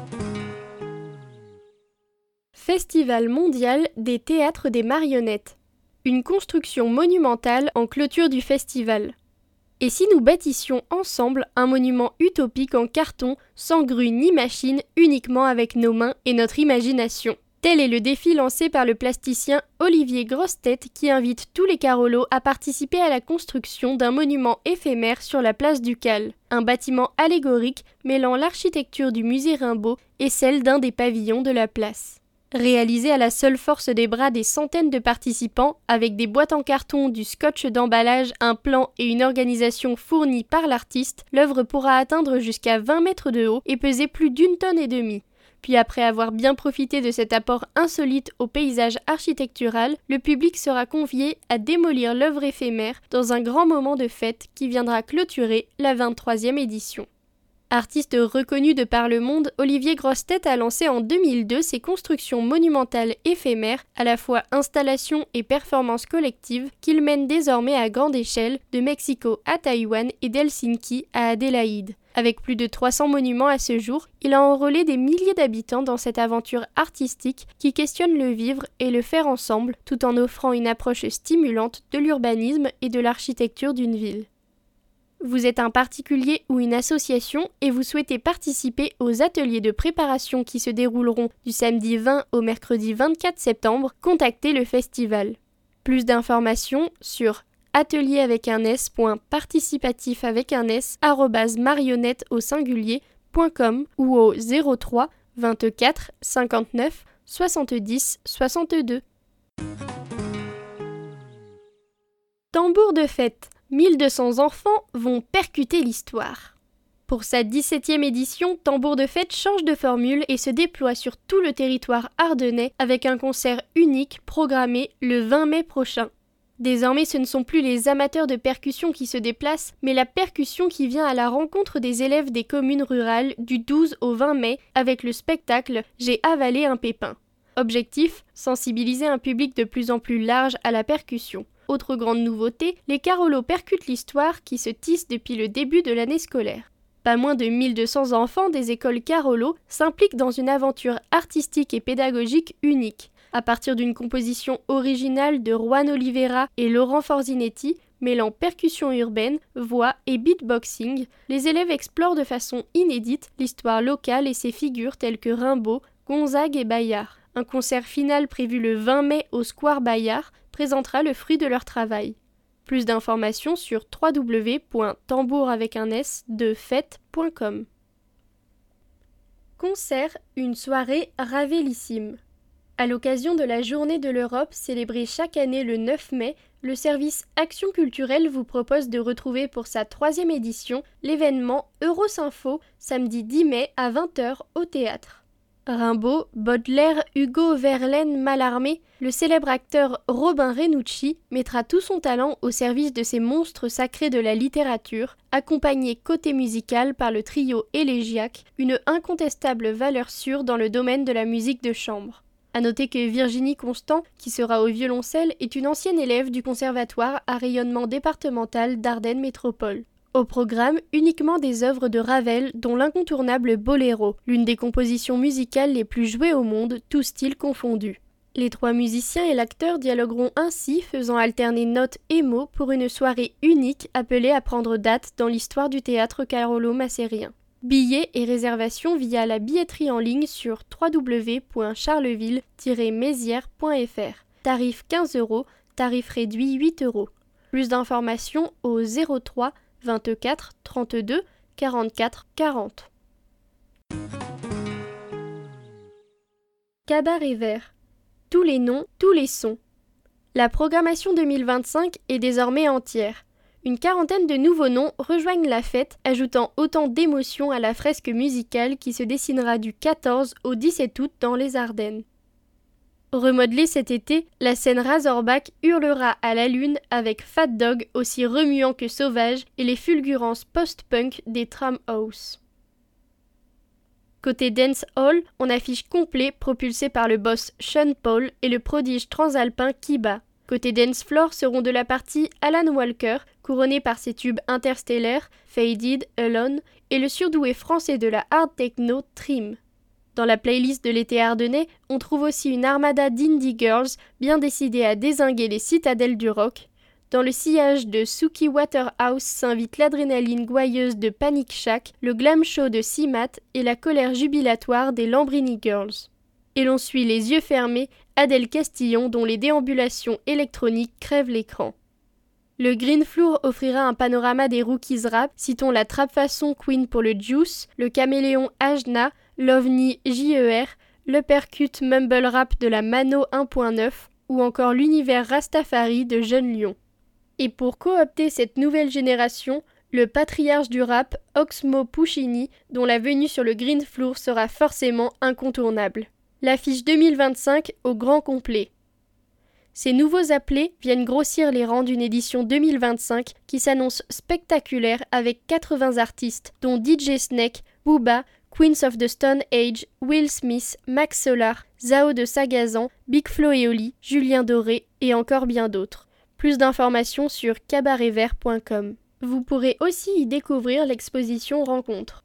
Festival mondial des théâtres des marionnettes. Une construction monumentale en clôture du festival. Et si nous bâtissions ensemble un monument utopique en carton, sans grue ni machine, uniquement avec nos mains et notre imagination? Tel est le défi lancé par le plasticien Olivier Grossetête qui invite tous les Carolos à participer à la construction d'un monument éphémère sur la place du Cal, un bâtiment allégorique mêlant l'architecture du musée Rimbaud et celle d'un des pavillons de la place. Réalisé à la seule force des bras des centaines de participants, avec des boîtes en carton, du scotch d'emballage, un plan et une organisation fournie par l'artiste, l'œuvre pourra atteindre jusqu'à vingt mètres de haut et peser plus d'une tonne et demie. Puis après avoir bien profité de cet apport insolite au paysage architectural, le public sera convié à démolir l'œuvre éphémère dans un grand moment de fête qui viendra clôturer la vingt-troisième édition. Artiste reconnu de par le monde, Olivier Grossetête a lancé en deux mille deux ses constructions monumentales éphémères, à la fois installations et performances collectives, qu'il mène désormais à grande échelle, de Mexico à Taïwan et d'Helsinki à Adélaïde. Avec plus de trois cents monuments à ce jour, il a enrôlé des milliers d'habitants dans cette aventure artistique qui questionne le vivre et le faire ensemble, tout en offrant une approche stimulante de l'urbanisme et de l'architecture d'une ville. Vous êtes un particulier ou une association et vous souhaitez participer aux ateliers de préparation qui se dérouleront du samedi vingt au mercredi vingt-quatre septembre, contactez le festival. Plus d'informations sur atelier avec un s point participatif avec un s arobase marionnette au singulier point com ou au zéro trois vingt-quatre cinquante-neuf soixante-dix soixante-deux. Tambour de fête. mille deux cents enfants vont percuter l'histoire. Pour sa dix-septième édition, Tambour de fête change de formule et se déploie sur tout le territoire ardennais avec un concert unique programmé le vingt mai prochain. Désormais, ce ne sont plus les amateurs de percussion qui se déplacent, mais la percussion qui vient à la rencontre des élèves des communes rurales du douze au vingt mai avec le spectacle « J'ai avalé un pépin ». Objectif, sensibiliser un public de plus en plus large à la percussion. Autre grande nouveauté, les Carolos percutent l'histoire qui se tisse depuis le début de l'année scolaire. Pas moins de mille deux cents enfants des écoles Carolos s'impliquent dans une aventure artistique et pédagogique unique. À partir d'une composition originale de Juan Oliveira et Laurent Forzinetti, mêlant percussion urbaine, voix et beatboxing, les élèves explorent de façon inédite l'histoire locale et ses figures telles que Rimbaud, Gonzague et Bayard. Un concert final prévu le vingt mai au Square Bayard présentera le fruit de leur travail. Plus d'informations sur w w w point tambour avec un s de fête point com. Concert, une soirée ravélissime. À l'occasion de la Journée de l'Europe célébrée chaque année le neuf mai, le service Action culturelle vous propose de retrouver pour sa troisième édition l'événement Eurosympho samedi dix mai à vingt heures au théâtre. Rimbaud, Baudelaire, Hugo, Verlaine, Mallarmé, le célèbre acteur Robin Renucci mettra tout son talent au service de ces monstres sacrés de la littérature, accompagné côté musical par le trio élégiaque, une incontestable valeur sûre dans le domaine de la musique de chambre. À noter que Virginie Constant, qui sera au violoncelle, est une ancienne élève du conservatoire à rayonnement départemental d'Ardennes Métropole. Au programme, uniquement des œuvres de Ravel, dont l'incontournable Boléro, l'une des compositions musicales les plus jouées au monde, tous styles confondus. Les trois musiciens et l'acteur dialogueront ainsi, faisant alterner notes et mots pour une soirée unique appelée à prendre date dans l'histoire du théâtre carolo-macérien. Billets et réservations via la billetterie en ligne sur w w w point charleville tiret mézières point f r. Tarif quinze euros, tarif réduit huit euros. Plus d'informations au zéro trois vingt-quatre trente-deux quarante-quatre quarante. Cabaret vert. Tous les noms, tous les sons. La programmation deux mille vingt-cinq est désormais entière. Une quarantaine de nouveaux noms rejoignent la fête, ajoutant autant d'émotions à la fresque musicale qui se dessinera du quatorze au dix-sept août dans les Ardennes. Remodelée cet été, la scène Razorback hurlera à la lune avec Fat Dog aussi remuant que sauvage et les fulgurances post-punk des Tram House. Côté Dance Hall, on affiche complet propulsé par le boss Sean Paul et le prodige transalpin Kiba. Côté Dance Floor seront de la partie Alan Walker, couronné par ses tubes interstellaires Faded, Alone et le surdoué français de la hard techno Trim. Dans la playlist de l'été ardennais, on trouve aussi une armada d'indie girls bien décidées à dézinguer les citadelles du rock. Dans le sillage de Suki Waterhouse s'invite l'adrénaline gouailleuse de Panic Shack, le glam show de C-Mat et la colère jubilatoire des Lambrini Girls. Et l'on suit les yeux fermés Adèle Castillon dont les déambulations électroniques crèvent l'écran. Le Green Floor offrira un panorama des rookies rap, citons la trap façon Queen pour le Juice, le caméléon Ajna, l'OVNI J E R, le percute mumble rap de la Mano un point neuf ou encore l'univers Rastafari de Jeune Lion. Et pour coopter cette nouvelle génération, le patriarche du rap, Oxmo Puccini, dont la venue sur le Green Floor sera forcément incontournable. L'affiche deux mille vingt-cinq au grand complet. Ces nouveaux appelés viennent grossir les rangs d'une édition deux mille vingt-cinq qui s'annonce spectaculaire avec quatre-vingts artistes, dont D J Snake, Booba, Queens of the Stone Age, Will Smith, Max Solar, Zao de Sagazan, Big Flo et Oli, Julien Doré et encore bien d'autres. Plus d'informations sur cabaret vert point com. Vous pourrez aussi y découvrir l'exposition Rencontre.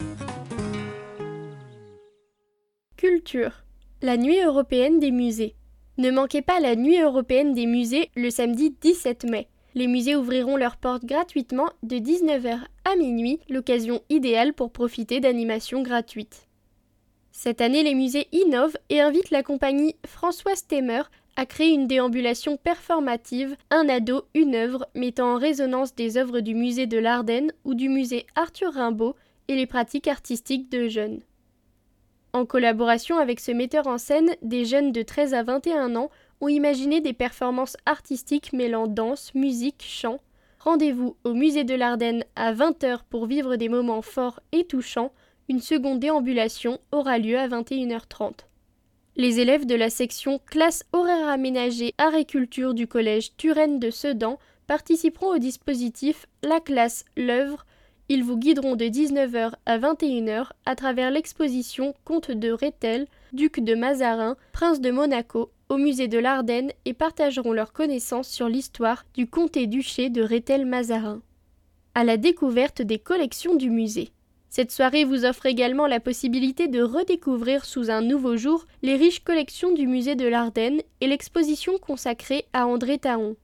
Culture. La nuit européenne des musées. Ne manquez pas la nuit européenne des musées le samedi dix-sept mai. Les musées ouvriront leurs portes gratuitement de dix-neuf heures à minuit, l'occasion idéale pour profiter d'animations gratuites. Cette année, les musées innovent et invitent la compagnie François Stemmer à créer une déambulation performative, un ado, une œuvre, mettant en résonance des œuvres du musée de l'Ardenne ou du musée Arthur Rimbaud et les pratiques artistiques de jeunes. En collaboration avec ce metteur en scène, des jeunes de treize à vingt et un ans ont imaginé des performances artistiques mêlant danse, musique, chant. Rendez-vous au musée de l'Ardenne à vingt heures pour vivre des moments forts et touchants. Une seconde déambulation aura lieu à vingt et une heures trente. Les élèves de la section classe horaire aménagée art et culture du collège Turenne de Sedan participeront au dispositif La classe l'œuvre. Ils vous guideront de dix-neuf heures à vingt et une heures à travers l'exposition Comte de Rethel, duc de Mazarin, prince de Monaco, au musée de l'Ardenne et partageront leurs connaissances sur l'histoire du comté-duché de Rethel-Mazarin. À la découverte des collections du musée. Cette soirée vous offre également la possibilité de redécouvrir sous un nouveau jour les riches collections du musée de l'Ardenne et l'exposition consacrée à André Taon.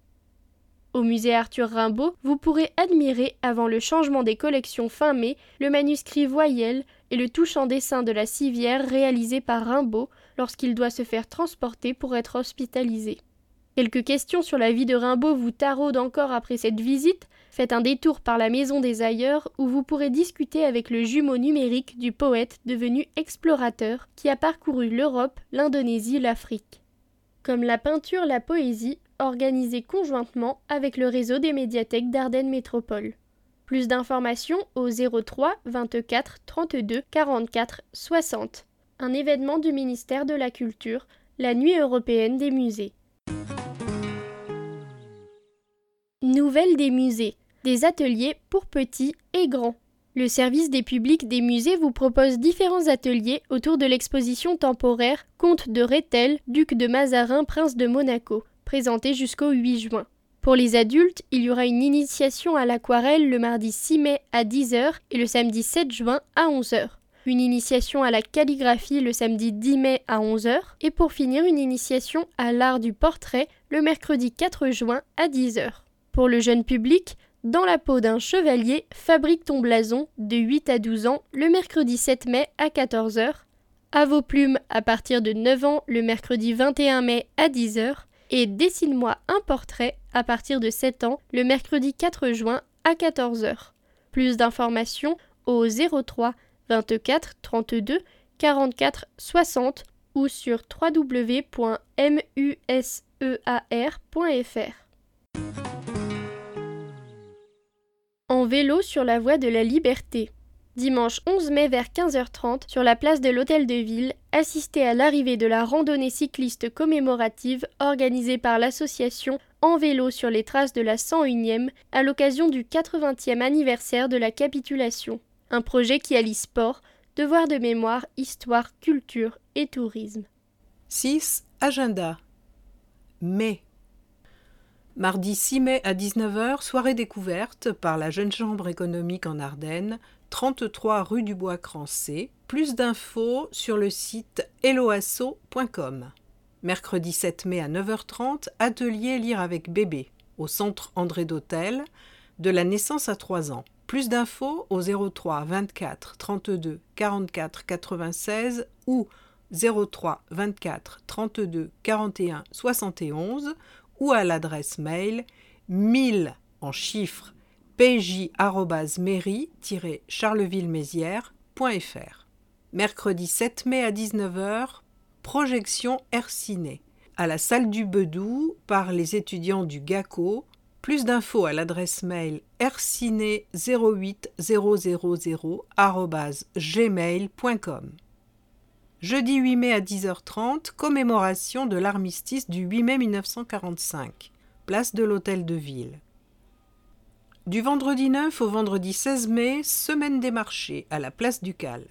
Au musée Arthur Rimbaud, vous pourrez admirer, avant le changement des collections fin mai, le manuscrit Voyelle et le touchant dessin de la civière réalisé par Rimbaud lorsqu'il doit se faire transporter pour être hospitalisé. Quelques questions sur la vie de Rimbaud vous taraudent encore après cette visite. Faites un détour par la Maison des Ailleurs où vous pourrez discuter avec le jumeau numérique du poète devenu explorateur qui a parcouru l'Europe, l'Indonésie, l'Afrique. Comme la peinture, la poésie, organisée conjointement avec le réseau des médiathèques d'Ardennes Métropole. Plus d'informations au zéro trois vingt-quatre trente-deux quarante-quatre soixante. Un événement du ministère de la Culture, la Nuit européenne des musées. Nouvelles des musées. Des ateliers pour petits et grands. Le service des publics des musées vous propose différents ateliers autour de l'exposition temporaire Comte de Rethel, duc de Mazarin, prince de Monaco, présentée jusqu'au huit juin. Pour les adultes, il y aura une initiation à l'aquarelle le mardi six mai à dix heures et le samedi sept juin à onze heures. une initiation à la calligraphie le samedi dix mai à onze heures, et pour finir une initiation à l'art du portrait le mercredi quatre juin à dix heures. Pour le jeune public, Dans la peau d'un chevalier, fabrique ton blason de huit à douze ans le mercredi sept mai à quatorze heures, À vos plumes à partir de neuf ans le mercredi vingt et un mai à dix heures, et Dessine-moi un portrait à partir de sept ans le mercredi quatre juin à quatorze heures. Plus d'informations au zéro trois vingt-quatre trente-deux quarante-quatre soixante ou sur w w w point musear point f r. En vélo sur la voie de la Liberté. Dimanche onze mai vers quinze heures trente, sur la place de l'Hôtel de Ville, assistez à l'arrivée de la randonnée cycliste commémorative organisée par l'association En vélo sur les traces de la cent unième à l'occasion du quatre-vingtième anniversaire de la capitulation. Un projet qui allie sport, devoir de mémoire, histoire, culture et tourisme. six. Agenda. Mai. Mardi six mai à dix-neuf heures, soirée découverte par la Jeune Chambre économique en Ardennes, trente-trois rue du Bois-Crancé. Plus d'infos sur le site helloasso point com. Mercredi sept mai à neuf heures trente, atelier Lire avec bébé, au centre André d'Hôtel, de la naissance à trois ans. Plus d'infos au zéro trois vingt-quatre trente-deux quarante-quatre quatre-vingt-seize ou zéro trois vingt-quatre trente-deux quarante et un soixante et onze ou à l'adresse mail mille en chiffres p j arobase mairie tiret charleville-mézières point f r. Mercredi sept mai à dix-neuf heures, projection Herciné à la salle du Bedou par les étudiants du GACO. Plus d'infos à l'adresse mail herciné zéro huit zéro zéro zéro arobase gmail point com. Jeudi huit mai à dix heures trente, commémoration de l'armistice du huit mai mille neuf cent quarante-cinq, place de l'Hôtel de Ville. Du vendredi neuf au vendredi seize mai, semaine des marchés à la place du Cal.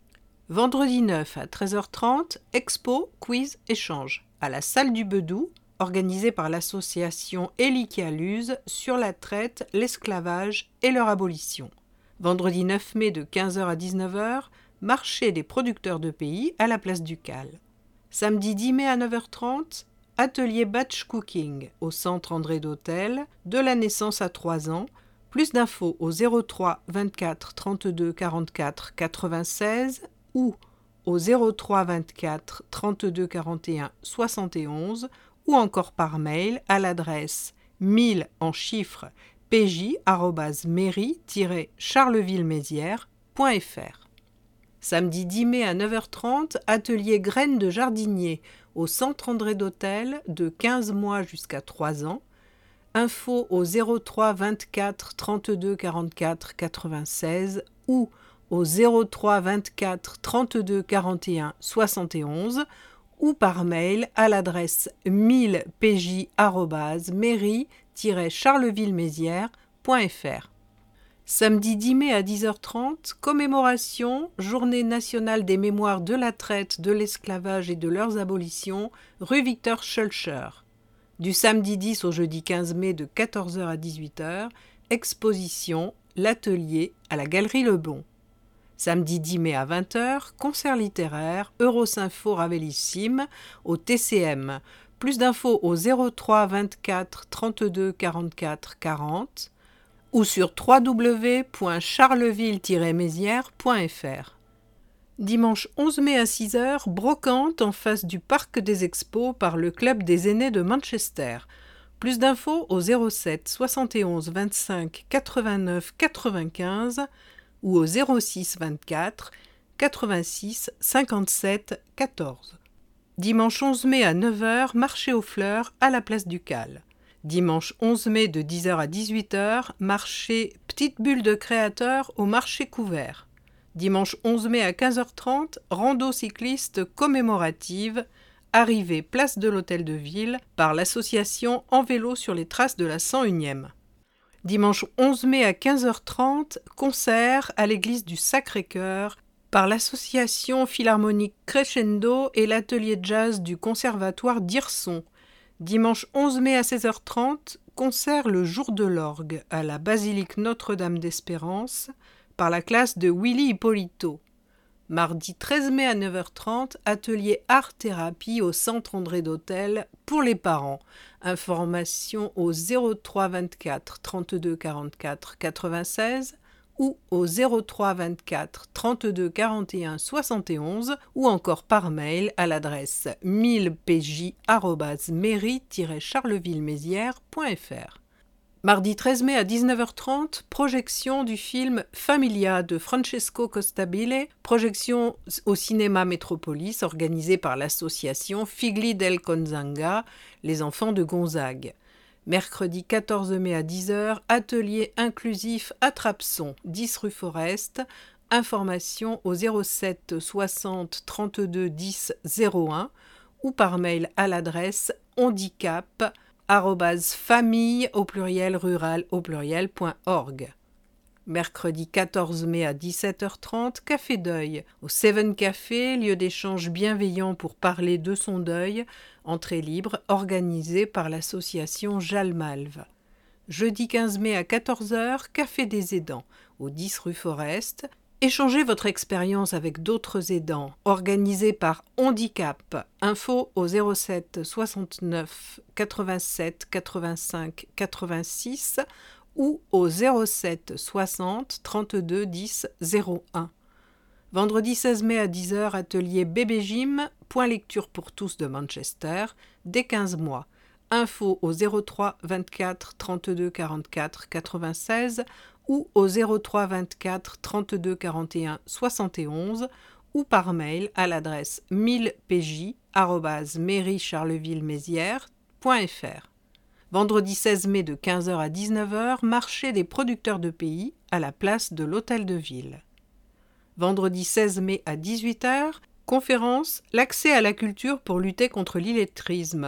Vendredi neuf à treize heures trente, expo, quiz, échange à la salle du Bedou, organisée par l'association Elikialuse sur la traite, l'esclavage et leur abolition. Vendredi neuf mai de quinze heures à dix-neuf heures, marché des producteurs de pays à la place du Cal. Samedi dix mai à neuf heures trente, atelier batch cooking au centre André d'Hôtel, de la naissance à trois ans. Plus d'infos au zéro trois vingt-quatre trente-deux quarante-quatre quatre-vingt-seize ou au zéro trois vingt-quatre trente-deux quarante et un soixante et onze ou encore par mail à l'adresse mille en chiffres p j arobase mairie tiret charleville-mézières point f r. Samedi dix mai à neuf heures trente, atelier graines de jardinier au centre André d'Hôtel de quinze mois jusqu'à trois ans. Info au zéro trois vingt-quatre trente-deux quarante-quatre quatre-vingt-seize ou au zéro trois vingt-quatre trente-deux quarante et un soixante et onze ou par mail à l'adresse mille p j arobase mairie tiret charleville-mézières point f r. Samedi dix mai à dix heures trente, commémoration, Journée nationale des mémoires de la traite, de l'esclavage et de leurs abolitions, rue Victor Schœlcher. Du samedi dix au jeudi quinze mai de quatorze heures à dix-huit heures, exposition, l'atelier à la Galerie Lebon. Samedi dix mai à vingt heures, concert littéraire, Eurosympho Ravellissime au T C M. Plus d'infos au zéro trois vingt-quatre trente-deux quarante-quatre quarante ou sur w w w point charleville tiret mézières point f r. Dimanche onze mai à six heures, brocante en face du Parc des Expos par le Club des aînés de Manchester. Plus d'infos au zéro sept soixante et onze vingt-cinq quatre-vingt-neuf quatre-vingt-quinze ou au zéro six vingt-quatre quatre-vingt-six cinquante-sept quatorze. Dimanche onze mai à neuf heures, marché aux fleurs à la place du Cal. Dimanche onze mai de dix heures à dix-huit heures, marché Petite Bulle de Créateurs au marché couvert. Dimanche onze mai à quinze heures trente, rando cycliste commémorative, arrivée place de l'Hôtel de Ville par l'association En vélo sur les traces de la cent unième. Dimanche onze mai à quinze heures trente, concert à l'église du Sacré-Cœur par l'association philharmonique Crescendo et l'atelier jazz du conservatoire d'Hirson. Dimanche onze mai à seize heures trente, concert le jour de l'orgue à la basilique Notre-Dame d'Espérance par la classe de Willy Hippolito. Mardi treize mai à neuf heures trente, atelier art-thérapie au Centre André d'Hôtel pour les parents. Information au zéro trois vingt-quatre trente-deux quarante-quatre quatre-vingt-seize ou au zéro trois vingt-quatre trente-deux quarante et un soixante et onze ou encore par mail à l'adresse mille p j arobase mairie tiret charleville-mézières point f r. Mardi treize mai à dix-neuf heures trente, projection du film Familia de Francesco Costabile, projection au cinéma Métropolis organisée par l'association Figli del Conzanga, les enfants de Gonzague. Mercredi quatorze mai à dix heures, atelier inclusif Attrape-son, dix rue Forest. Information au zéro sept soixante trente-deux dix zéro un ou par mail à l'adresse handicap arobase famille au pluriel rural au pluriel point org. Mercredi quatorze mai à dix-sept heures trente, Café Deuil, au Seven Café, lieu d'échange bienveillant pour parler de son deuil, entrée libre, organisée par l'association Jalmalve. Jeudi quinze mai à quatorze heures, Café des aidants, au dix rue Forest. Échangez votre expérience avec d'autres aidants, organisé par Handicap. Info au zéro sept soixante-neuf quatre-vingt-sept quatre-vingt-cinq quatre-vingt-six ou au zéro sept soixante trente-deux dix zéro un. Vendredi seize mai à dix heures, atelier Bébé Gym, point lecture pour tous de Manchester, dès quinze mois. Info au zéro trois vingt-quatre trente-deux quarante-quatre quatre-vingt-seize ou au zéro trois vingt-quatre trente-deux quarante et un soixante et onze ou par mail à l'adresse mille p j arobase mairie charleville-mézières point f r. Vendredi seize mai de quinze heures à dix-neuf heures, marché des producteurs de pays à la place de l'Hôtel de Ville. Vendredi seize mai à dix-huit heures, conférence « L'accès à la culture pour lutter contre l'illettrisme »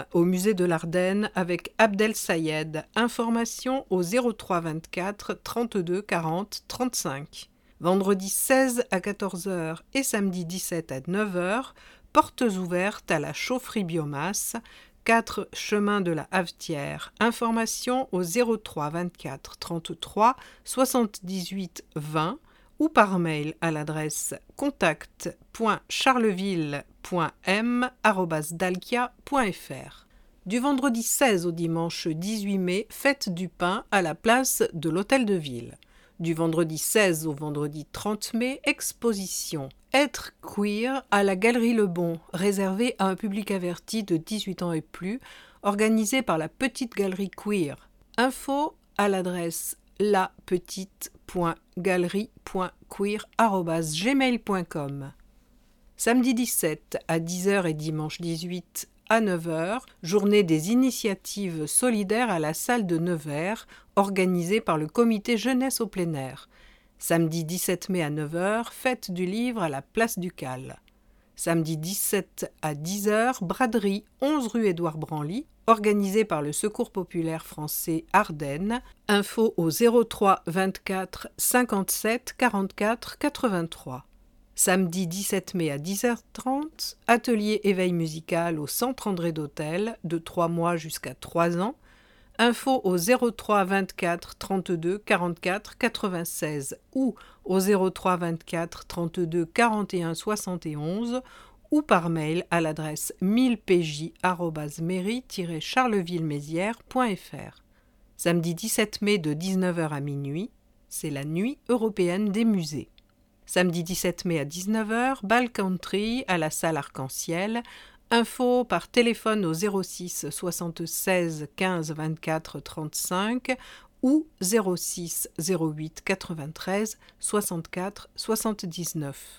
au musée de l'Ardenne avec Abdel Sayed. Information au zéro trois vingt-quatre trente-deux quarante trente-cinq. Vendredi seize à quatorze heures et samedi dix-sept à neuf heures, portes ouvertes à la chaufferie biomasse, quatre chemin de la Havetière. Information au zéro trois vingt-quatre trente-trois soixante-dix-huit vingt ou par mail à l'adresse contact point charleville point m arobase dalkia point f r. Du vendredi seize au dimanche dix-huit mai, fête du pain à la place de l'Hôtel de Ville. Du vendredi seize au vendredi trente mai, exposition Être queer à la Galerie Le Bon, réservée à un public averti de dix-huit ans et plus, organisée par la Petite Galerie Queer. Info à l'adresse la petite point galerie point queer arobase gmail point com. Samedi dix-sept à dix heures et dimanche dix-huit à neuf heures, journée des initiatives solidaires à la salle de Nevers, organisée par le comité jeunesse au plein air. Samedi dix-sept mai à neuf heures, fête du livre à la place du Cal. Samedi dix-sept à dix heures, braderie onze rue Édouard Branly, organisée par le Secours populaire français Ardennes. Info au zéro trois vingt-quatre cinquante-sept quarante-quatre quatre-vingt-trois. Samedi dix-sept mai à dix heures trente, atelier éveil musical au Centre André d'Hôtel, de trois mois jusqu'à trois ans. Info au zéro trois vingt-quatre trente-deux quarante-quatre quatre-vingt-seize ou au zéro trois vingt-quatre trente-deux quarante et un soixante et onze ou par mail à l'adresse mille p j arobase mairie tiret charleville-mézières point f r. Samedi dix-sept mai de dix-neuf heures à minuit, c'est la nuit européenne des musées. Samedi dix-sept mai à dix-neuf heures, bal country à la salle Arc-en-Ciel. Info par téléphone au zéro six soixante-seize quinze vingt-quatre trente-cinq ou zéro six zéro huit quatre-vingt-treize soixante-quatre soixante-dix-neuf.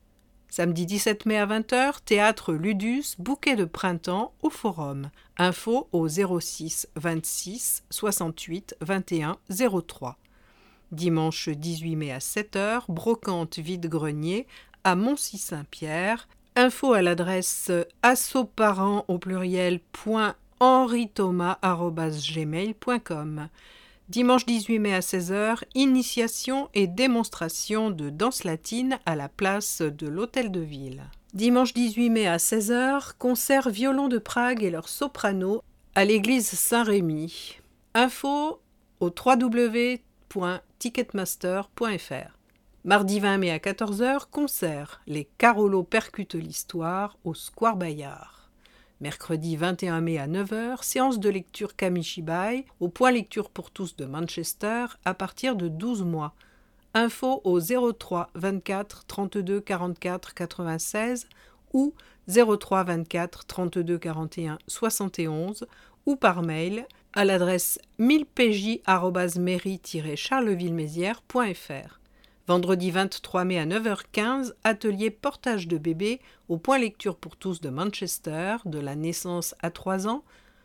Samedi dix-sept mai à vingt heures, théâtre Ludus, bouquet de printemps au Forum. Info au zéro six vingt-six soixante-huit vingt et un zéro trois. Dimanche dix-huit mai à sept heures, brocante vide-grenier à Moncy-Saint-Pierre. Info à l'adresse assoparent au pluriel point henrithomas arobase gmail point com. Dimanche dix-huit mai à seize heures, initiation et démonstration de danse latine à la place de l'Hôtel de Ville. Dimanche dix-huit mai à seize heures, concert Violon de Prague et leur soprano à l'église Saint-Rémy. Info au w w w point ticketmaster point f r. Mardi vingt mai à quatorze heures, concert. Les Carolos percutent l'histoire au Square Bayard. Mercredi vingt et un mai à neuf heures, séance de lecture Kamishibai au point lecture pour tous de Manchester à partir de douze mois. Info au zéro trois vingt-quatre trente-deux quarante-quatre quatre-vingt-seize ou zéro trois vingt-quatre trente-deux quarante et un soixante et onze ou par mail à l'adresse mille p j arobase mairie tiret charleville-mézières point f r. Vendredi vingt-trois mai à neuf heures quinze, atelier portage de bébé au point lecture pour tous de Manchester, de la naissance à trois ans.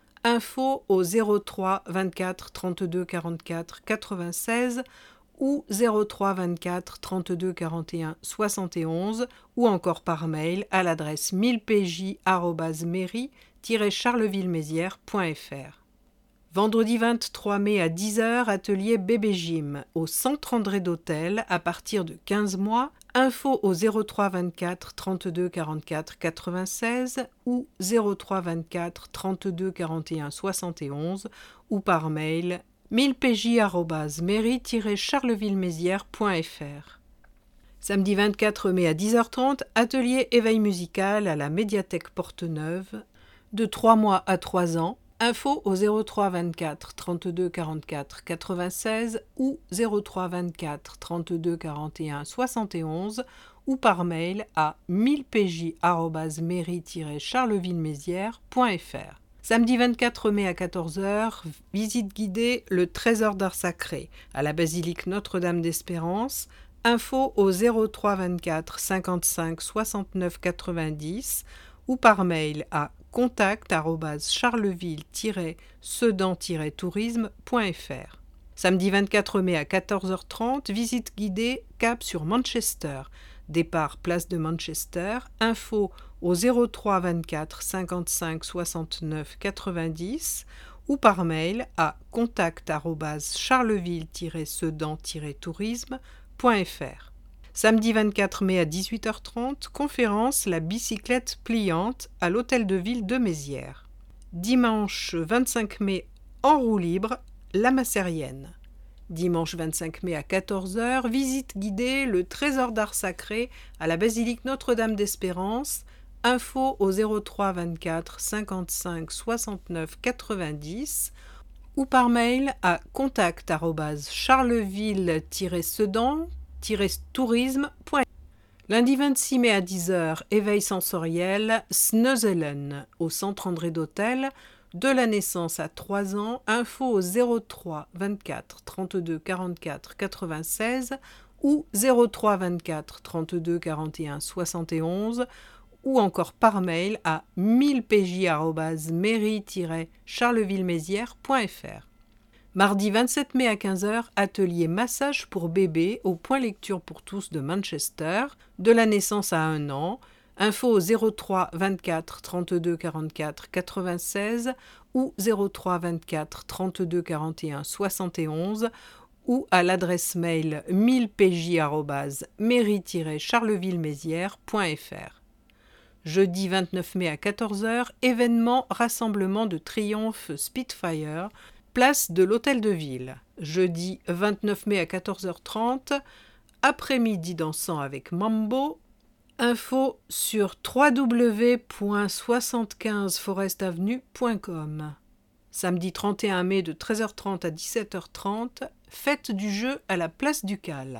Info au zéro trois vingt-quatre trente-deux quarante-quatre quatre-vingt-seize ou zéro trois vingt-quatre trente-deux quarante et un soixante et onze ou encore par mail à l'adresse mille p j arobase mairie tiret charleville-mézières point f r. Vendredi vingt-trois mai à dix heures, atelier bébé gym au centre André d'Hôtel à partir de quinze mois. Info au zéro trois vingt-quatre trente-deux quarante-quatre quatre-vingt-seize ou zéro trois vingt-quatre trente-deux quarante et un soixante et onze ou par mail mille p j arobase mairie tiret charleville-mézières point f r. Samedi vingt-quatre mai à dix heures trente, atelier éveil musical à la médiathèque Porte-Neuve de trois mois à trois ans. Info au zéro trois vingt-quatre trente-deux quarante-quatre quatre-vingt-seize ou zéro trois vingt-quatre trente-deux quarante et un soixante et onze ou par mail à mille p j arobase mairie tiret charleville-mézières point f r. Samedi vingt-quatre mai à quatorze heures, visite guidée le Trésor d'art sacré à la basilique Notre-Dame d'Espérance. Info au zéro trois vingt-quatre cinquante-cinq soixante-neuf quatre-vingt-dix ou par mail à contact arobase charleville tiret sedan tiret tourisme point f r. Samedi vingt-quatre mai à quatorze heures trente, visite guidée cap sur Manchester. Départ place de Manchester. Info au zéro trois vingt-quatre cinquante-cinq soixante-neuf quatre-vingt-dix ou par mail à contact arobase charleville tiret sedan tiret tourisme point f r. Samedi vingt-quatre mai à dix-huit heures trente, conférence La bicyclette pliante à l'hôtel de ville de Mézières. Dimanche vingt-cinq mai, en roue libre, La Massérienne. Dimanche vingt-cinq mai à quatorze heures, visite guidée le Trésor d'art sacré à la basilique Notre-Dame d'Espérance. Info au zéro trois vingt-quatre cinquante-cinq soixante-neuf quatre-vingt-dix ou par mail à contact arobase charleville tiret sedan tiret tourisme point f r. Lundi vingt-six mai à dix heures, éveil sensoriel Sneuzelen au centre André d'Hôtel, de la naissance à trois ans. Info au zéro trois vingt-quatre trente-deux quarante-quatre quatre-vingt-seize ou zéro trois vingt-quatre trente-deux quarante et un soixante et onze ou encore par mail à mille p j arobase mairie tiret charleville-mézières point f r. Mardi vingt-sept mai à quinze heures, atelier massage pour bébé au point lecture pour tous de Manchester, de la naissance à un an. Info au zéro trois vingt-quatre trente-deux quarante-quatre quatre-vingt-seize ou zéro trois vingt-quatre trente-deux quarante et un soixante et onze ou à l'adresse mail mille p j arobase mairie tiret charleville-mézières point f r. Jeudi vingt-neuf mai à quatorze heures, événement rassemblement de triomphe Spitfire, place de l'Hôtel de Ville. Jeudi vingt-neuf mai à quatorze heures trente, après-midi dansant avec Mambo. Info sur w w w point soixante-quinze forest avenue point com. Samedi trente et un mai de treize heures trente à dix-sept heures trente, fête du jeu à la place Ducale.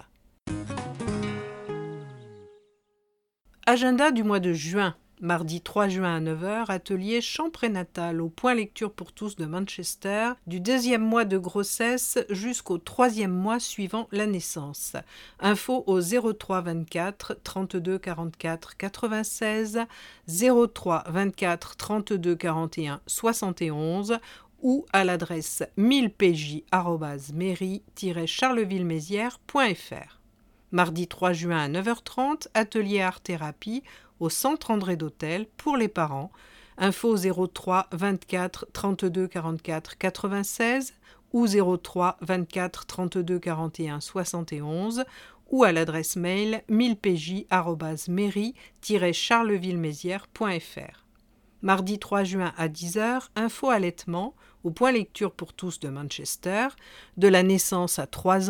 Agenda du mois de juin. Mardi trois juin à neuf heures, atelier chant prénatal au point lecture pour tous de Manchester, du deuxième mois de grossesse jusqu'au troisième mois suivant la naissance. Info au zéro trois vingt-quatre trente-deux quarante-quatre quatre-vingt-seize, zéro trois vingt-quatre trente-deux quarante et un soixante et onze ou à l'adresse mille p j arobase mairie tiret charleville-mézières point f r. Mardi trois juin à neuf heures trente, atelier art-thérapie au centre André d'Hôtel pour les parents. Info zéro trois vingt-quatre trente-deux quarante-quatre quatre-vingt-seize ou zéro trois vingt-quatre trente-deux quarante et un soixante et onze ou à l'adresse mail mille p j arobase mairie tiret charleville-mézières point f r. Mardi trois juin à dix heures, info allaitement au point lecture pour tous de Manchester, de la naissance à trois ans.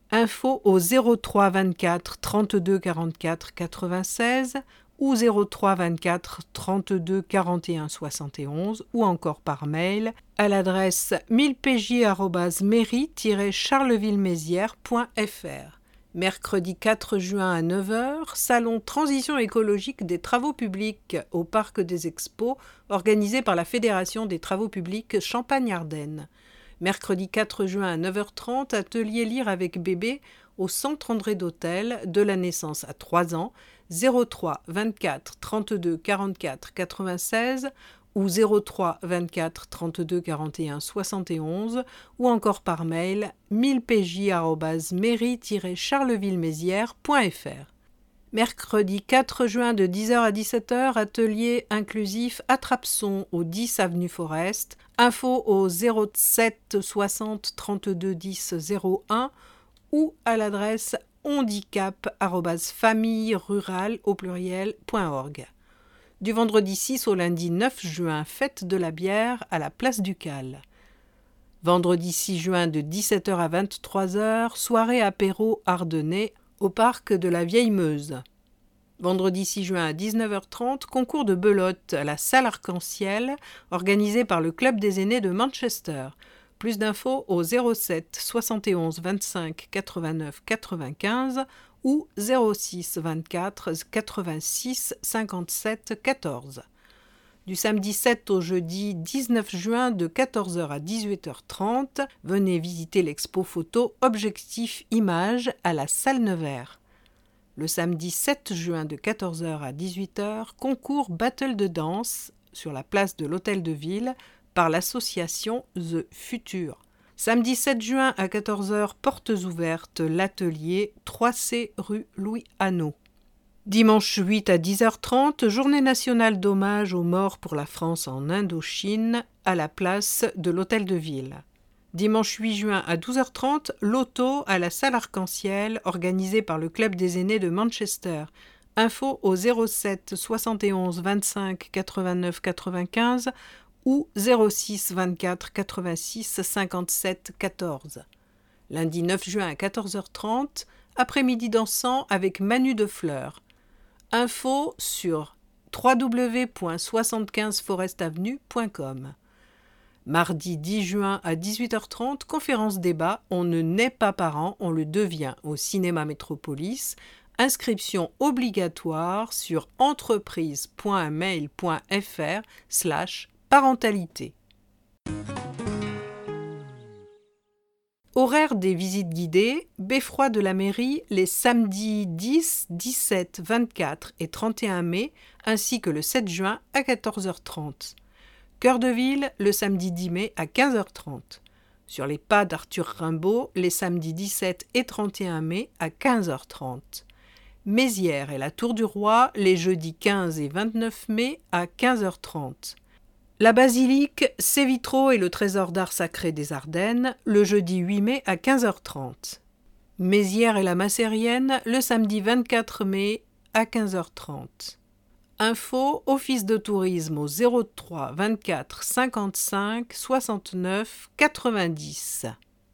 Info au zéro trois vingt-quatre trente-deux quarante-quatre quatre-vingt-seize ou zéro trois vingt-quatre trente-deux quarante et un soixante et onze ou encore par mail à l'adresse mille p j arobase mairie tiret charleville-mézières point f r. Mercredi quatre juin à neuf heures, salon Transition écologique des travaux publics au Parc des Expos, organisé par la Fédération des travaux publics Champagne-Ardenne. Mercredi quatre juin à neuf heures trente, atelier lire avec bébé au Centre André d'Hôtel, de la naissance à trois ans, zéro trois vingt-quatre trente-deux quarante-quatre quatre-vingt-seize ou zéro trois vingt-quatre trente-deux quarante et un soixante et onze ou encore par mail mille p j arobase mairie tiret charleville-mézières point f r. Mercredi quatre juin de dix heures à dix-sept heures, atelier inclusif Attrape-son au dix avenue Forest. Info au zéro sept soixante trente-deux dix zéro un ou à l'adresse handicap arobase famille rurale au pluriel point org. Du vendredi six au lundi neuf juin, fête de la bière à la place du Cal. Vendredi six juin de dix-sept heures à vingt-trois heures, soirée apéro ardennais au parc de la Vieille Meuse. Vendredi six juin à dix-neuf heures trente, concours de belote à la salle Arc-en-Ciel, organisé par le Club des aînés de Manchester. Plus d'infos au zéro sept soixante et onze vingt-cinq quatre-vingt-neuf quatre-vingt-quinze ou zéro six vingt-quatre quatre-vingt-six cinquante-sept quatorze. Du samedi sept au jeudi dix-neuf juin de quatorze heures à dix-huit heures trente, venez visiter l'expo photo Objectif Images à la salle Nevers. Le samedi sept juin de quatorze heures à dix-huit heures, concours battle de danse sur la place de l'Hôtel de Ville par l'association The Futur. Samedi sept juin à quatorze heures, portes ouvertes, l'atelier trois C rue Louis Hanot. Dimanche huit à dix heures trente, journée nationale d'hommage aux morts pour la France en Indochine à la place de l'Hôtel de Ville. Dimanche huit juin à douze heures trente, loto à la salle Arc-en-Ciel organisée par le Club des aînés de Manchester. Info au zéro sept soixante et onze vingt-cinq quatre-vingt-neuf quatre-vingt-quinze ou zéro six vingt-quatre quatre-vingt-six cinquante-sept quatorze. Lundi neuf juin à quatorze heures trente, après-midi dansant avec Manu de Fleur. Info sur w w w point soixante-quinze forest avenue point com. Mardi dix juin à dix-huit heures trente, conférence débat « On ne naît pas parent, on le devient » au Cinéma Métropolis. Inscription obligatoire sur entreprise point mail point f r slash parentalité. Horaire des visites guidées, beffroi de la mairie les samedis dix, dix-sept, vingt-quatre et trente et un mai, ainsi que le sept juin à quatorze heures trente. Cœur de ville le samedi dix mai à quinze heures trente. Sur les pas d'Arthur Rimbaud les samedis dix-sept et trente et un mai à quinze heures trente. Mézières et la Tour du Roi les jeudis quinze et vingt-neuf mai à quinze heures trente. La basilique, ses vitraux et le trésor d'art sacré des Ardennes, le jeudi huit mai à quinze heures trente. Mézières et la Massérienne, le samedi vingt-quatre mai à quinze heures trente. Info, office de tourisme au zéro trois vingt-quatre cinquante-cinq soixante-neuf quatre-vingt-dix.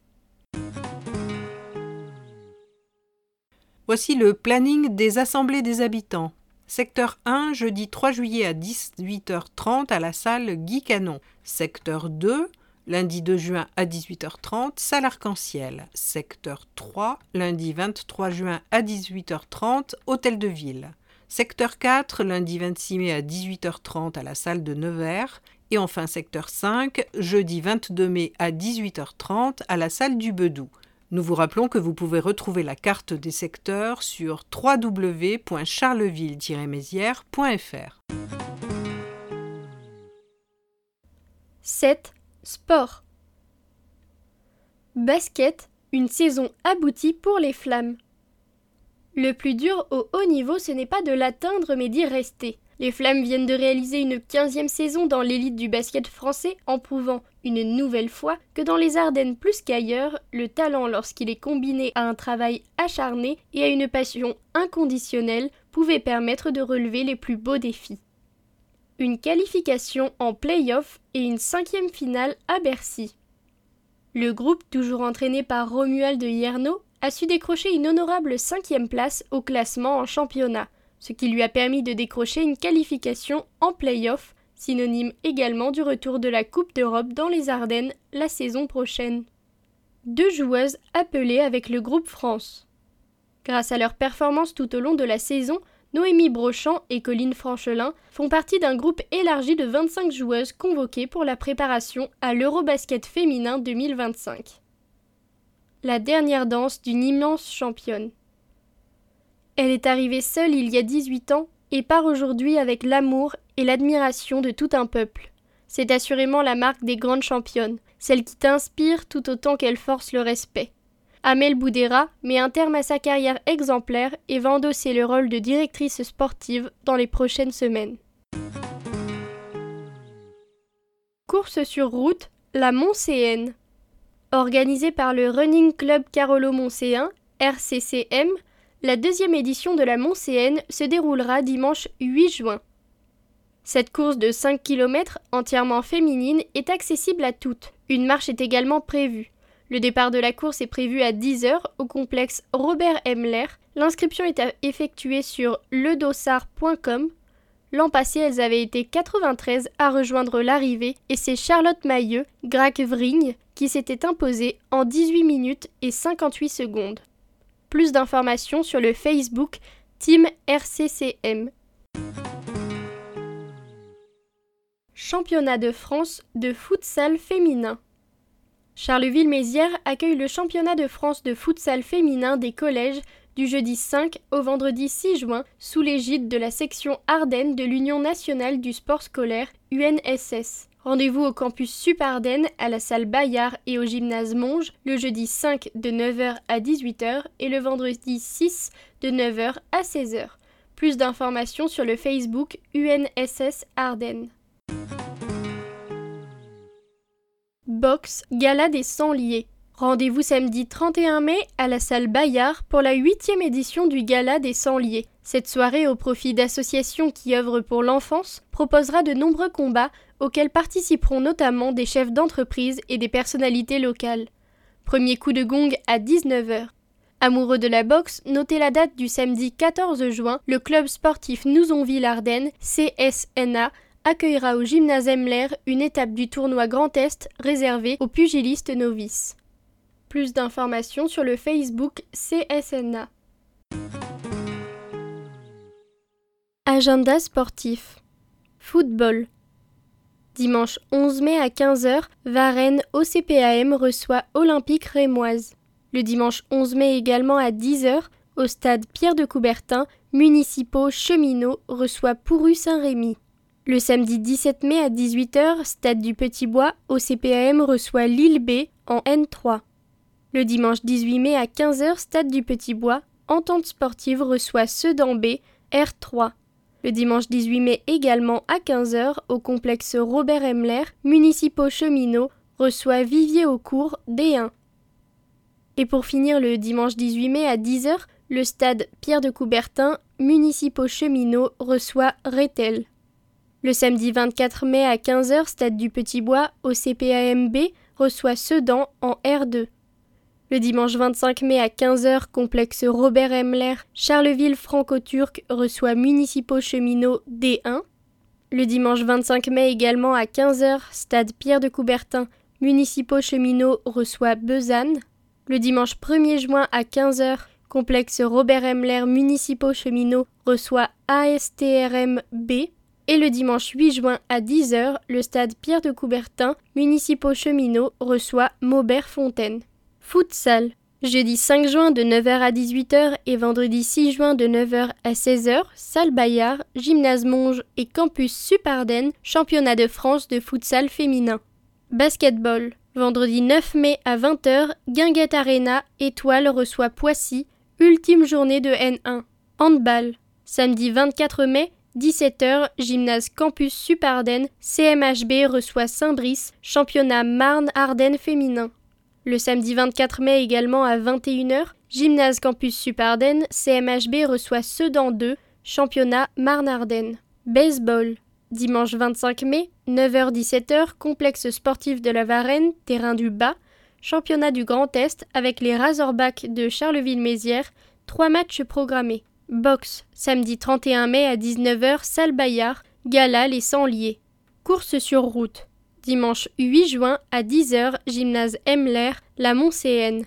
Voici le planning des assemblées des habitants. Secteur un, jeudi trois juillet à dix-huit heures trente à la salle Guy Canon. Secteur deux, lundi deux juin à dix-huit heures trente, salle Arc-en-Ciel. Secteur trois, lundi vingt-trois juin à dix-huit heures trente, Hôtel de Ville. Secteur quatre, lundi vingt-six mai à dix-huit heures trente à la salle de Nevers. Et enfin secteur cinq, jeudi vingt-deux mai à dix-huit heures trente à la salle du Bedou. Nous vous rappelons que vous pouvez retrouver la carte des secteurs sur w w w point charleville tiret mézières point f r. sept. Sport. Basket, une saison aboutie pour les Flammes. Le plus dur au haut niveau, ce n'est pas de l'atteindre mais d'y rester. Les Flammes viennent de réaliser une quinzième saison dans l'élite du basket français en prouvant une nouvelle fois que dans les Ardennes plus qu'ailleurs, le talent lorsqu'il est combiné à un travail acharné et à une passion inconditionnelle pouvait permettre de relever les plus beaux défis. Une qualification en play-off et une cinquième finale à Bercy. Le groupe, toujours entraîné par Romuald Hiernaut, a su décrocher une honorable cinquième place au classement en championnat, ce qui lui a permis de décrocher une qualification en play-off, synonyme également du retour de la Coupe d'Europe dans les Ardennes la saison prochaine. Deux joueuses appelées avec le groupe France. Grâce à leur performance tout au long de la saison, Noémie Brochant et Colline Franchelin font partie d'un groupe élargi de vingt-cinq joueuses convoquées pour la préparation à l'Eurobasket féminin deux mille vingt-cinq. La dernière danse d'une immense championne. Elle est arrivée seule il y a dix-huit ans et part aujourd'hui avec l'amour et l'admiration de tout un peuple. C'est assurément la marque des grandes championnes, celle qui t'inspire tout autant qu'elle force le respect. Amel Boudera met un terme à sa carrière exemplaire et va endosser le rôle de directrice sportive dans les prochaines semaines. Course sur route, la Montséenne. Organisée par le Running Club Carolo-Montséen, R C C M, la deuxième édition de la Montséenne se déroulera dimanche huit juin. Cette course de cinq kilomètres, entièrement féminine, est accessible à toutes. Une marche est également prévue. Le départ de la course est prévu à dix heures au complexe Robert Emler. L'inscription est à effectuer sur ledossard point com. L'an passé, elles avaient été quatre-vingt-treize à rejoindre l'arrivée et c'est Charlotte Mailleux, Grac-Vrigne, qui s'était imposée en dix-huit minutes et cinquante-huit secondes. Plus d'informations sur le Facebook Team R C C M. Championnat de France de futsal féminin. Charleville-Mézières accueille le championnat de France de futsal féminin des collèges du jeudi cinq au vendredi six juin sous l'égide de la section Ardennes de l'Union nationale du sport scolaire U N S S. Rendez-vous au campus Sup Ardennes, à la salle Bayard et au gymnase Monge le jeudi cinq de neuf heures à dix-huit heures et le vendredi six de neuf heures à seize heures. Plus d'informations sur le Facebook U N S S Ardennes. Boxe, Gala des Sangliers. Rendez-vous samedi trente et un mai à la salle Bayard pour la huitième édition du Gala des Sangliers. Cette soirée au profit d'associations qui œuvrent pour l'enfance proposera de nombreux combats auxquels participeront notamment des chefs d'entreprise et des personnalités locales. Premier coup de gong à dix-neuf heures. Amoureux de la boxe, notez la date du samedi quatorze juin, le club sportif Nouzonville-Ardennes, C S N A, accueillera au gymnase Emler une étape du tournoi Grand Est réservée aux pugilistes novices. Plus d'informations sur le Facebook C S N A. Agenda sportif. Football. Dimanche onze mai à quinze heures, Varennes O C P A M reçoit Olympique Rémoise. Le dimanche onze mai également à dix heures, au stade Pierre de Coubertin, Municipaux Cheminots reçoit Pourru-Saint-Rémy. Le samedi dix-sept mai à dix-huit heures, stade du Petit-Bois, O C P A M reçoit Lille B en N trois. Le dimanche dix-huit mai à quinze heures, stade du Petit-Bois, Entente Sportive reçoit Sedan B R trois. Le dimanche dix-huit mai également à quinze heures, au complexe Robert Emler, Municipaux Cheminots reçoit Vivier-au-Court D un. Et pour finir le dimanche dix-huit mai à dix heures, le stade Pierre de Coubertin, Municipaux Cheminots reçoit Rethel. Le samedi vingt-quatre mai à quinze heures, stade du Petit-Bois, O C P A M B reçoit Sedan en R deux. Le dimanche vingt-cinq mai à quinze heures, complexe Robert Emler, Charleville-Franco-Turc reçoit Municipaux Cheminots D un. Le dimanche vingt-cinq mai également à quinze heures, stade Pierre de Coubertin, Municipaux Cheminots reçoit Besanne. Le dimanche premier juin à quinze heures, complexe Robert Emler, Municipaux Cheminots reçoit A S T R M B. Et le dimanche huit juin à dix heures, le stade Pierre de Coubertin, Municipaux Cheminots reçoit Maubert-Fontaine. Futsal. Jeudi cinq juin de neuf heures à dix-huit heures et vendredi six juin de neuf heures à seize heures, salle Bayard, gymnase Monge et campus Sup Ardennes, championnat de France de futsal féminin. Basketball. Vendredi neuf mai à vingt heures, Guinguette Arena, Étoile reçoit Poissy, ultime journée de N un. Handball. Samedi vingt-quatre mai, dix-sept heures, gymnase campus Sup Ardennes, C M H B reçoit Saint-Brice, championnat Marne-Ardennes féminin. Le samedi vingt-quatre mai également à vingt et une heures, gymnase campus Sup Ardennes, C M H B reçoit Sedan deux, championnat Marne-Ardennes. Baseball. Dimanche vingt-cinq mai, neuf heures dix-sept heures, complexe sportif de la Varenne, terrain du Bas, championnat du Grand Est avec les Razorbacks de Charleville-Mézières, trois matchs programmés. Boxe, samedi trente et un mai à dix-neuf heures, salle Bayard, gala les Sangliers. Course sur route, dimanche huit juin à dix heures, gymnase Emler, la Montcéenne.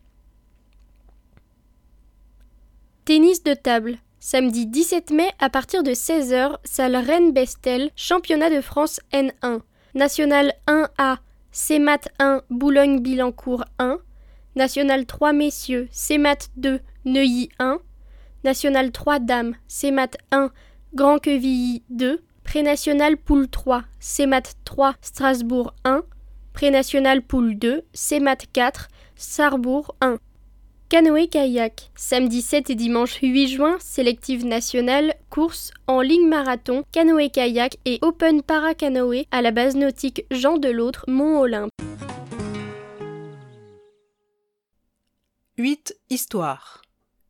Tennis de table, samedi dix-sept mai à partir de seize heures, salle Rennes-Bestel, championnat de France N un. National un A, C M A T un, Boulogne-Billancourt un. National trois messieurs, C M A T deux, Neuilly un. National trois dames, C M A T un, Grand-Quevilly deux. Pré-national poule trois, C M A T trois, Strasbourg un. Pré-national poule deux, C M A T quatre, Sarrebourg un. Canoë-kayak, samedi sept et dimanche huit juin, sélective nationale, course en ligne marathon, canoë-kayak et open para-canoë à la base nautique Jean Delautre, Mont-Olympe. huit. Histoire.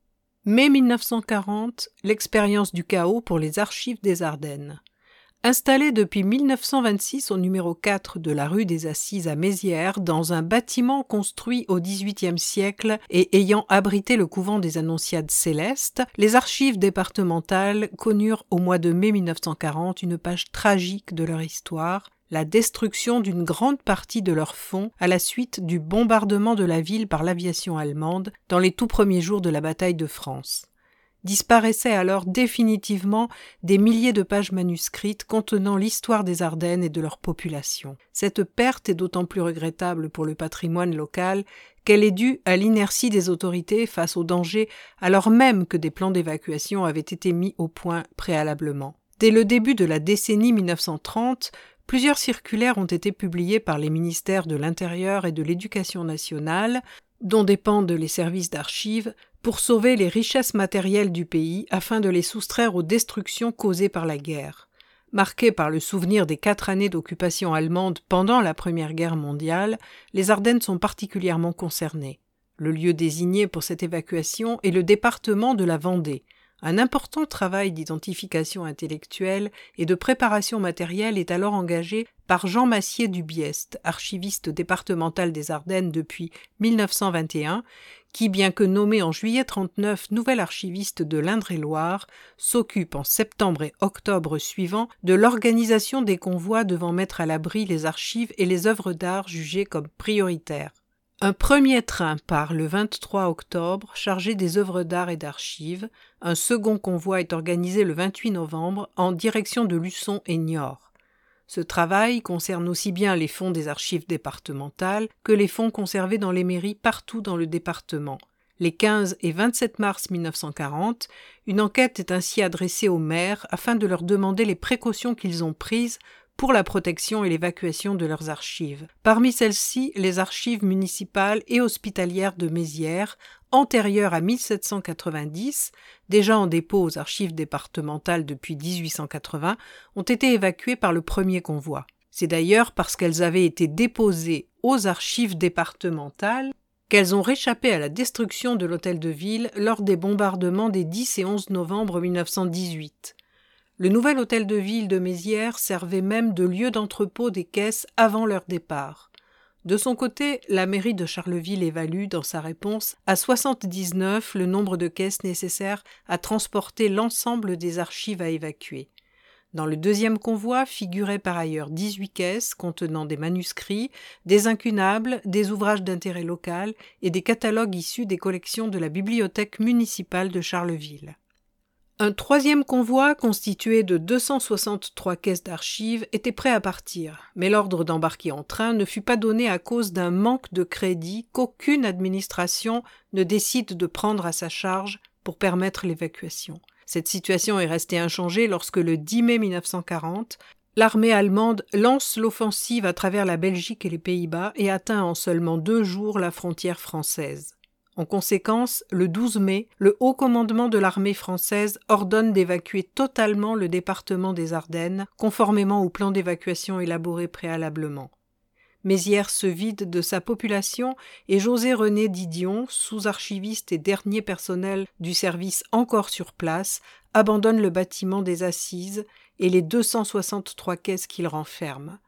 Mai mille neuf cent quarante, l'expérience du chaos pour les archives des Ardennes. Installé depuis mille neuf cent vingt-six au numéro quatre de la rue des Assises à Mézières, dans un bâtiment construit au dix-huitième siècle et ayant abrité le couvent des Annonciades célestes, les archives départementales connurent au mois de mai mille neuf cent quarante une page tragique de leur histoire, la destruction d'une grande partie de leurs fonds à la suite du bombardement de la ville par l'aviation allemande dans les tout premiers jours de la bataille de France. Disparaissaient alors définitivement des milliers de pages manuscrites contenant l'histoire des Ardennes et de leur population. Cette perte est d'autant plus regrettable pour le patrimoine local qu'elle est due à l'inertie des autorités face aux dangers alors même que des plans d'évacuation avaient été mis au point préalablement. Dès le début de la décennie mille neuf cent trente, plusieurs circulaires ont été publiées par les ministères de l'Intérieur et de l'Éducation nationale, dont dépendent les services d'archives, pour sauver les richesses matérielles du pays afin de les soustraire aux destructions causées par la guerre. Marquées par le souvenir des quatre années d'occupation allemande pendant la Première Guerre mondiale, les Ardennes sont particulièrement concernées. Le lieu désigné pour cette évacuation est le département de la Vendée. Un important travail d'identification intellectuelle et de préparation matérielle est alors engagé par Jean Massier Dubiest, archiviste départemental des Ardennes depuis mille neuf cent vingt et un, qui, bien que nommé en juillet trente-neuf nouvel archiviste de l'Indre-et-Loire, s'occupe en septembre et octobre suivants de l'organisation des convois devant mettre à l'abri les archives et les œuvres d'art jugées comme prioritaires. Un premier train part le vingt-trois octobre, chargé des œuvres d'art et d'archives. Un second convoi est organisé le vingt-huit novembre en direction de Luçon et Niort. Ce travail concerne aussi bien les fonds des archives départementales que les fonds conservés dans les mairies partout dans le département. Les quinze et vingt-sept mars mille neuf cent quarante, une enquête est ainsi adressée aux maires afin de leur demander les précautions qu'ils ont prises pour la protection et l'évacuation de leurs archives. Parmi celles-ci, les archives municipales et hospitalières de Mézières, antérieures à mille sept cent quatre-vingt-dix, déjà en dépôt aux archives départementales depuis dix-huit cent quatre-vingts, ont été évacuées par le premier convoi. C'est d'ailleurs parce qu'elles avaient été déposées aux archives départementales qu'elles ont réchappé à la destruction de l'hôtel de ville lors des bombardements des dix et onze novembre mille neuf cent dix-huit. Le nouvel hôtel de ville de Mézières servait même de lieu d'entrepôt des caisses avant leur départ. De son côté, la mairie de Charleville évalue, dans sa réponse, à soixante-dix-neuf le nombre de caisses nécessaires à transporter l'ensemble des archives à évacuer. Dans le deuxième convoi figuraient par ailleurs dix-huit caisses contenant des manuscrits, des incunables, des ouvrages d'intérêt local et des catalogues issus des collections de la bibliothèque municipale de Charleville. Un troisième convoi, constitué de deux cent soixante-trois caisses d'archives, était prêt à partir, mais l'ordre d'embarquer en train ne fut pas donné à cause d'un manque de crédit qu'aucune administration ne décide de prendre à sa charge pour permettre l'évacuation. Cette situation est restée inchangée lorsque le dix mai mille neuf cent quarante, l'armée allemande lance l'offensive à travers la Belgique et les Pays-Bas et atteint en seulement deux jours la frontière française. En conséquence, le douze mai, le haut commandement de l'armée française ordonne d'évacuer totalement le département des Ardennes, conformément au plan d'évacuation élaboré préalablement. Mézières se vide de sa population et José-René Didion, sous-archiviste et dernier personnel du service encore sur place, abandonne le bâtiment des Assises et les deux cent soixante-trois caisses qu'il renferme.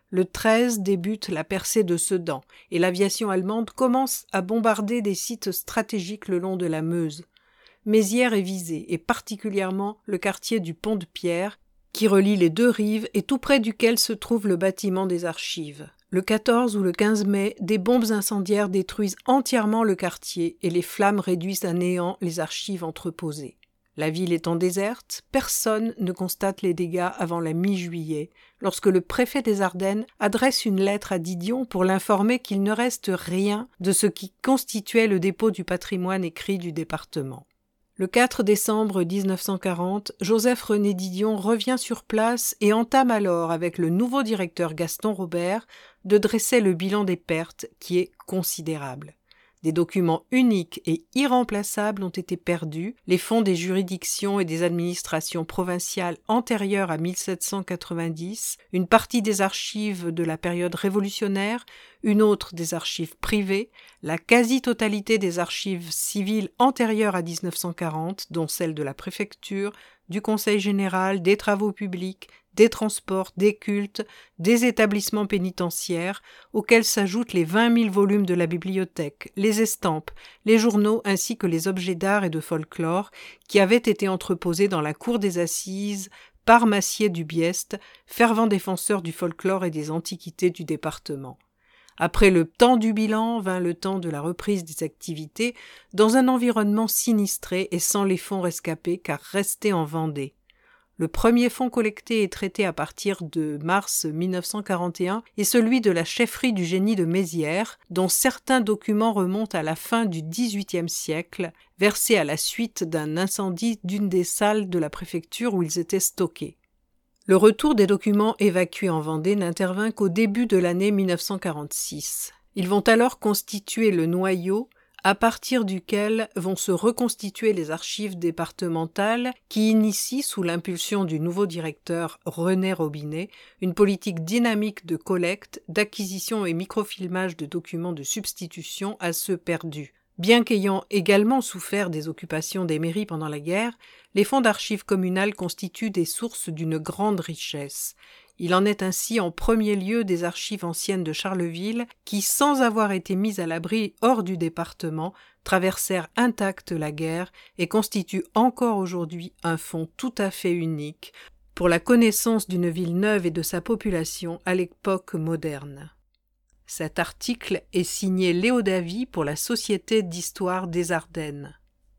Le treize débute la percée de Sedan et l'aviation allemande commence à bombarder des sites stratégiques le long de la Meuse. Mézières est visée, et particulièrement le quartier du Pont-de-Pierre, qui relie les deux rives et tout près duquel se trouve le bâtiment des archives. Le quatorze ou le quinze mai, des bombes incendiaires détruisent entièrement le quartier et les flammes réduisent à néant les archives entreposées. La ville étant déserte, personne ne constate les dégâts avant la mi-juillet, lorsque le préfet des Ardennes adresse une lettre à Didion pour l'informer qu'il ne reste rien de ce qui constituait le dépôt du patrimoine écrit du département. Le quatre décembre dix-neuf cent quarante, Joseph-René Didion revient sur place et entame alors, avec le nouveau directeur Gaston Robert, de dresser le bilan des pertes, qui est considérable. Des documents uniques et irremplaçables ont été perdus, les fonds des juridictions et des administrations provinciales antérieures à mille sept cent quatre-vingt-dix, une partie des archives de la période révolutionnaire, une autre des archives privées, la quasi-totalité des archives civiles antérieures à dix-neuf cent quarante, dont celles de la préfecture, du Conseil général, des travaux publics, des transports, des cultes, des établissements pénitentiaires, auxquels s'ajoutent les vingt mille volumes de la bibliothèque, les estampes, les journaux ainsi que les objets d'art et de folklore qui avaient été entreposés dans la cour des assises par Massier du Biest, fervent défenseur du folklore et des antiquités du département. Après le temps du bilan vint le temps de la reprise des activités dans un environnement sinistré et sans les fonds rescapés car restés en Vendée. Le premier fonds collecté et traité à partir de mars dix-neuf cent quarante et un est celui de la chefferie du génie de Mézières, dont certains documents remontent à la fin du dix-huitième siècle, versés à la suite d'un incendie d'une des salles de la préfecture où ils étaient stockés. Le retour des documents évacués en Vendée n'intervint qu'au début de l'année dix-neuf cent quarante-six. Ils vont alors constituer le noyau à partir duquel vont se reconstituer les archives départementales qui initient, sous l'impulsion du nouveau directeur René Robinet, une politique dynamique de collecte, d'acquisition et microfilmage de documents de substitution à ceux perdus. Bien qu'ayant également souffert des occupations des mairies pendant la guerre, les fonds d'archives communales constituent des sources d'une grande richesse. Il en est ainsi en premier lieu des archives anciennes de Charleville qui, sans avoir été mises à l'abri hors du département, traversèrent intactes la guerre et constituent encore aujourd'hui un fonds tout à fait unique pour la connaissance d'une ville neuve et de sa population à l'époque moderne. Cet article est signé Léo Davy pour la Société d'histoire des Ardennes.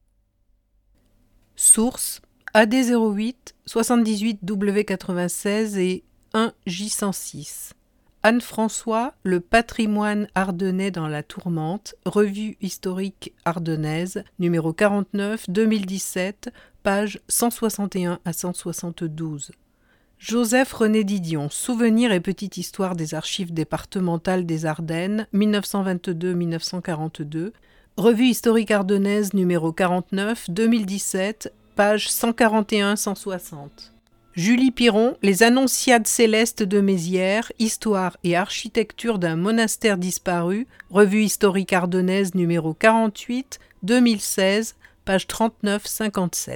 Source A D zéro huit, soixante-dix-huit W quatre-vingt-seize et un J cent six. Anne-François, Le patrimoine ardennais dans la tourmente, Revue historique ardennaise, numéro quarante-neuf, deux mille dix-sept, pages cent soixante et un à cent soixante-douze. Joseph-René Didion, Souvenirs et petite histoire des archives départementales des Ardennes, mille neuf cent vingt-deux à mille neuf cent quarante-deux, Revue historique ardennaise, numéro quarante-neuf, deux mille dix-sept, pages cent quarante et un à cent soixante. Julie Piron, Les Annonciades célestes de Mézières, Histoire et architecture d'un monastère disparu, Revue historique ardennaise numéro quarante-huit, deux mille seize, page trente-neuf à cinquante-sept.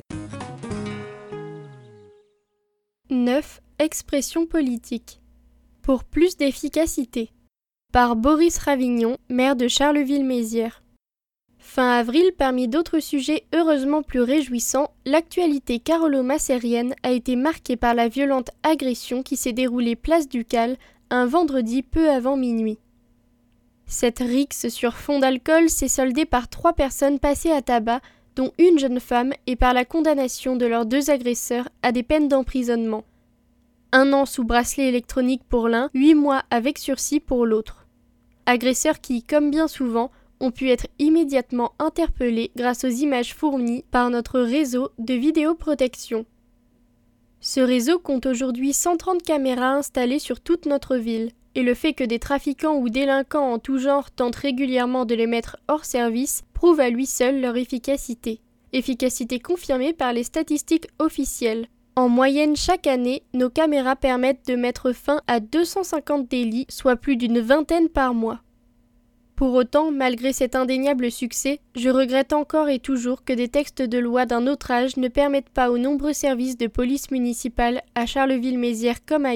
neuf. Expression politique. Pour plus d'efficacité. Par Boris Ravignon, maire de Charleville-Mézières. Fin avril, parmi d'autres sujets heureusement plus réjouissants, l'actualité carolo-macérienne a été marquée par la violente agression qui s'est déroulée place Ducal un vendredi peu avant minuit. Cette rixe sur fond d'alcool s'est soldée par trois personnes passées à tabac, dont une jeune femme, et par la condamnation de leurs deux agresseurs à des peines d'emprisonnement. Un an sous bracelet électronique pour l'un, huit mois avec sursis pour l'autre. Agresseurs qui, comme bien souvent, ont pu être immédiatement interpellés grâce aux images fournies par notre réseau de vidéoprotection. Ce réseau compte aujourd'hui cent trente caméras installées sur toute notre ville, et le fait que des trafiquants ou délinquants en tout genre tentent régulièrement de les mettre hors service prouve à lui seul leur efficacité. Efficacité confirmée par les statistiques officielles. En moyenne, chaque année, nos caméras permettent de mettre fin à deux cent cinquante délits, soit plus d'une vingtaine par mois. Pour autant, malgré cet indéniable succès, je regrette encore et toujours que des textes de loi d'un autre âge ne permettent pas aux nombreux services de police municipale à Charleville-Mézières comme ailleurs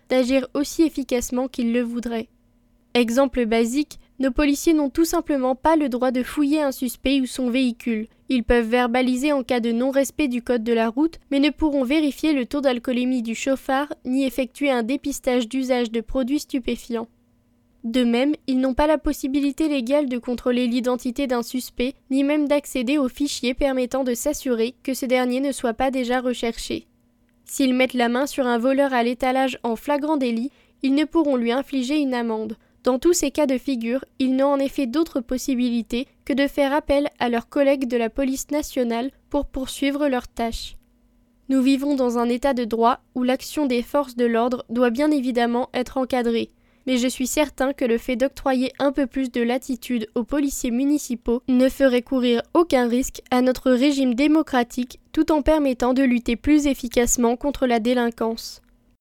d'agir aussi efficacement qu'ils le voudraient. Exemple basique, nos policiers n'ont tout simplement pas le droit de fouiller un suspect ou son véhicule. Ils peuvent verbaliser en cas de non-respect du code de la route, mais ne pourront vérifier le taux d'alcoolémie du chauffard ni effectuer un dépistage d'usage de produits stupéfiants. De même, ils n'ont pas la possibilité légale de contrôler l'identité d'un suspect, ni même d'accéder aux fichiers permettant de s'assurer que ce dernier ne soit pas déjà recherché. S'ils mettent la main sur un voleur à l'étalage en flagrant délit, ils ne pourront lui infliger une amende. Dans tous ces cas de figure, ils n'ont en effet d'autre possibilité que de faire appel à leurs collègues de la police nationale pour poursuivre leurs tâches. Nous vivons dans un état de droit où l'action des forces de l'ordre doit bien évidemment être encadrée, mais je suis certain que le fait d'octroyer un peu plus de latitude aux policiers municipaux ne ferait courir aucun risque à notre régime démocratique tout en permettant de lutter plus efficacement contre la délinquance.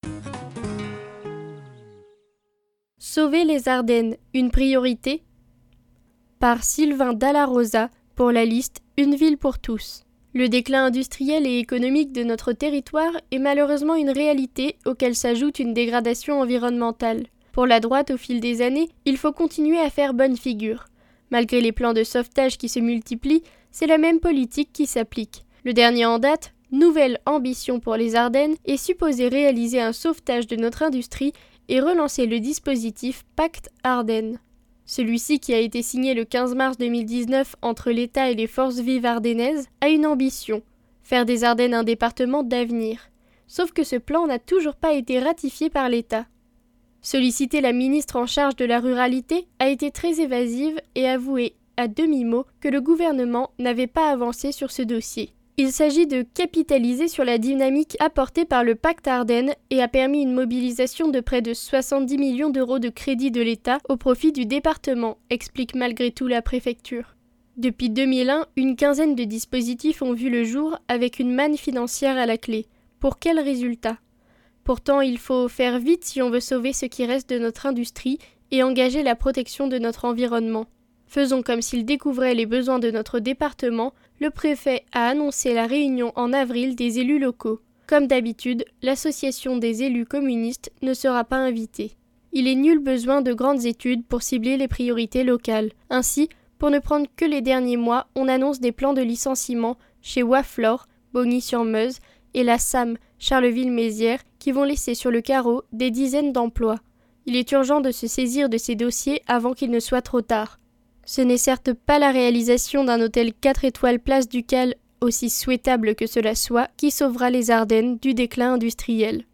Sauver les Ardennes, une priorité ? Par Sylvain Dalla Rosa pour la liste Une ville pour tous. Le déclin industriel et économique de notre territoire est malheureusement une réalité auquel s'ajoute une dégradation environnementale. Pour la droite, au fil des années, il faut continuer à faire bonne figure. Malgré les plans de sauvetage qui se multiplient, c'est la même politique qui s'applique. Le dernier en date, Nouvelle ambition pour les Ardennes, est supposé réaliser un sauvetage de notre industrie et relancer le dispositif Pacte Ardennes. Celui-ci, qui a été signé le quinze mars deux mille dix-neuf entre l'État et les forces vives ardennaises, a une ambition, faire des Ardennes un département d'avenir. Sauf que ce plan n'a toujours pas été ratifié par l'État. Solliciter la ministre en charge de la ruralité a été très évasive et avoué à demi-mot que le gouvernement n'avait pas avancé sur ce dossier. Il s'agit de capitaliser sur la dynamique apportée par le Pacte Ardennes et a permis une mobilisation de près de soixante-dix millions d'euros de crédit de l'État au profit du département, explique malgré tout la préfecture. Depuis deux mille un, une quinzaine de dispositifs ont vu le jour avec une manne financière à la clé. Pour quel résultat ? Pourtant, il faut faire vite si on veut sauver ce qui reste de notre industrie et engager la protection de notre environnement. Faisons comme s'il découvrait les besoins de notre département, le préfet a annoncé la réunion en avril des élus locaux. Comme d'habitude, l'association des élus communistes ne sera pas invitée. Il est nul besoin de grandes études pour cibler les priorités locales. Ainsi, pour ne prendre que les derniers mois, on annonce des plans de licenciement chez Waflor, Bogny-sur-Meuse, et la S A M, Charleville-Mézières, qui vont laisser sur le carreau des dizaines d'emplois. Il est urgent de se saisir de ces dossiers avant qu'il ne soit trop tard. Ce n'est certes pas la réalisation d'un hôtel quatre étoiles place Ducal, aussi souhaitable que cela soit, qui sauvera les Ardennes du déclin industriel.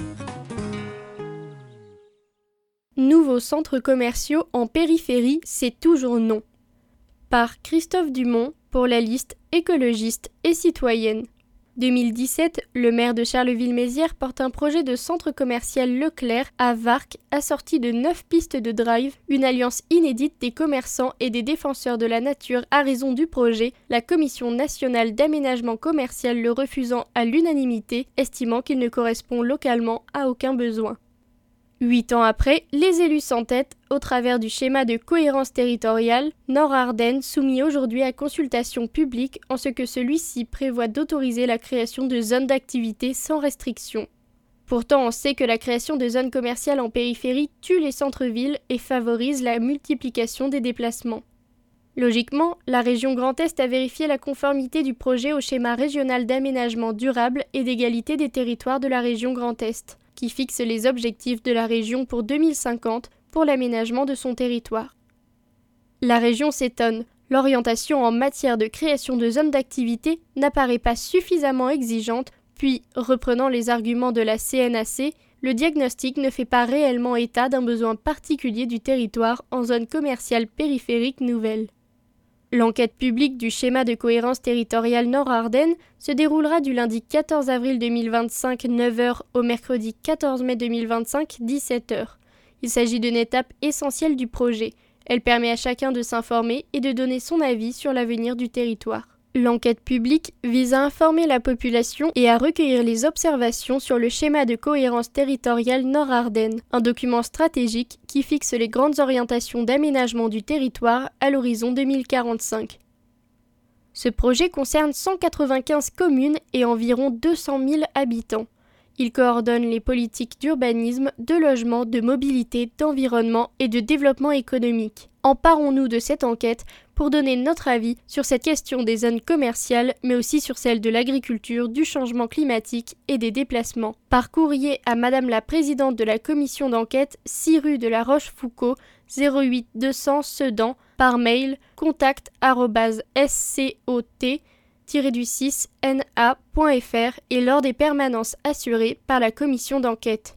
Nouveaux centres commerciaux en périphérie, c'est toujours non. Par Christophe Dumont pour la liste écologiste et citoyenne. deux mille dix-sept, le maire de Charleville-Mézières porte un projet de centre commercial Leclerc à Warcq, assorti de neuf pistes de drive, une alliance inédite des commerçants et des défenseurs de la nature à raison du projet, la Commission nationale d'aménagement commercial le refusant à l'unanimité, estimant qu'il ne correspond localement à aucun besoin. Huit ans après, les élus s'entêtent, au travers du schéma de cohérence territoriale, Nord-Ardennes soumis aujourd'hui à consultation publique en ce que celui-ci prévoit d'autoriser la création de zones d'activité sans restriction. Pourtant, on sait que la création de zones commerciales en périphérie tue les centres-villes et favorise la multiplication des déplacements. Logiquement, la région Grand Est a vérifié la conformité du projet au schéma régional d'aménagement durable et d'égalité des territoires de la région Grand Est, qui fixe les objectifs de la région pour deux mille cinquante pour l'aménagement de son territoire. La région s'étonne, l'orientation en matière de création de zones d'activité n'apparaît pas suffisamment exigeante, puis, reprenant les arguments de la C N A C, le diagnostic ne fait pas réellement état d'un besoin particulier du territoire en zone commerciale périphérique nouvelle. L'enquête publique du schéma de cohérence territoriale Nord-Ardennes se déroulera du lundi quatorze avril deux mille vingt-cinq neuf heures au mercredi quatorze mai deux mille vingt-cinq dix-sept heures. Il s'agit d'une étape essentielle du projet. Elle permet à chacun de s'informer et de donner son avis sur l'avenir du territoire. L'enquête publique vise à informer la population et à recueillir les observations sur le schéma de cohérence territoriale Nord-Ardennes, un document stratégique qui fixe les grandes orientations d'aménagement du territoire à l'horizon deux mille quarante-cinq. Ce projet concerne cent quatre-vingt-quinze communes et environ deux cent mille habitants. Il coordonne les politiques d'urbanisme, de logement, de mobilité, d'environnement et de développement économique. Emparons-nous de cette enquête pour donner notre avis sur cette question des zones commerciales, mais aussi sur celle de l'agriculture, du changement climatique et des déplacements. Par courrier à Madame la Présidente de la Commission d'enquête, six rue de la Rochefoucauld, zéro huit deux cents Sedan, par mail contact arobase s c o t tiret six n a point f r et lors des permanences assurées par la Commission d'enquête.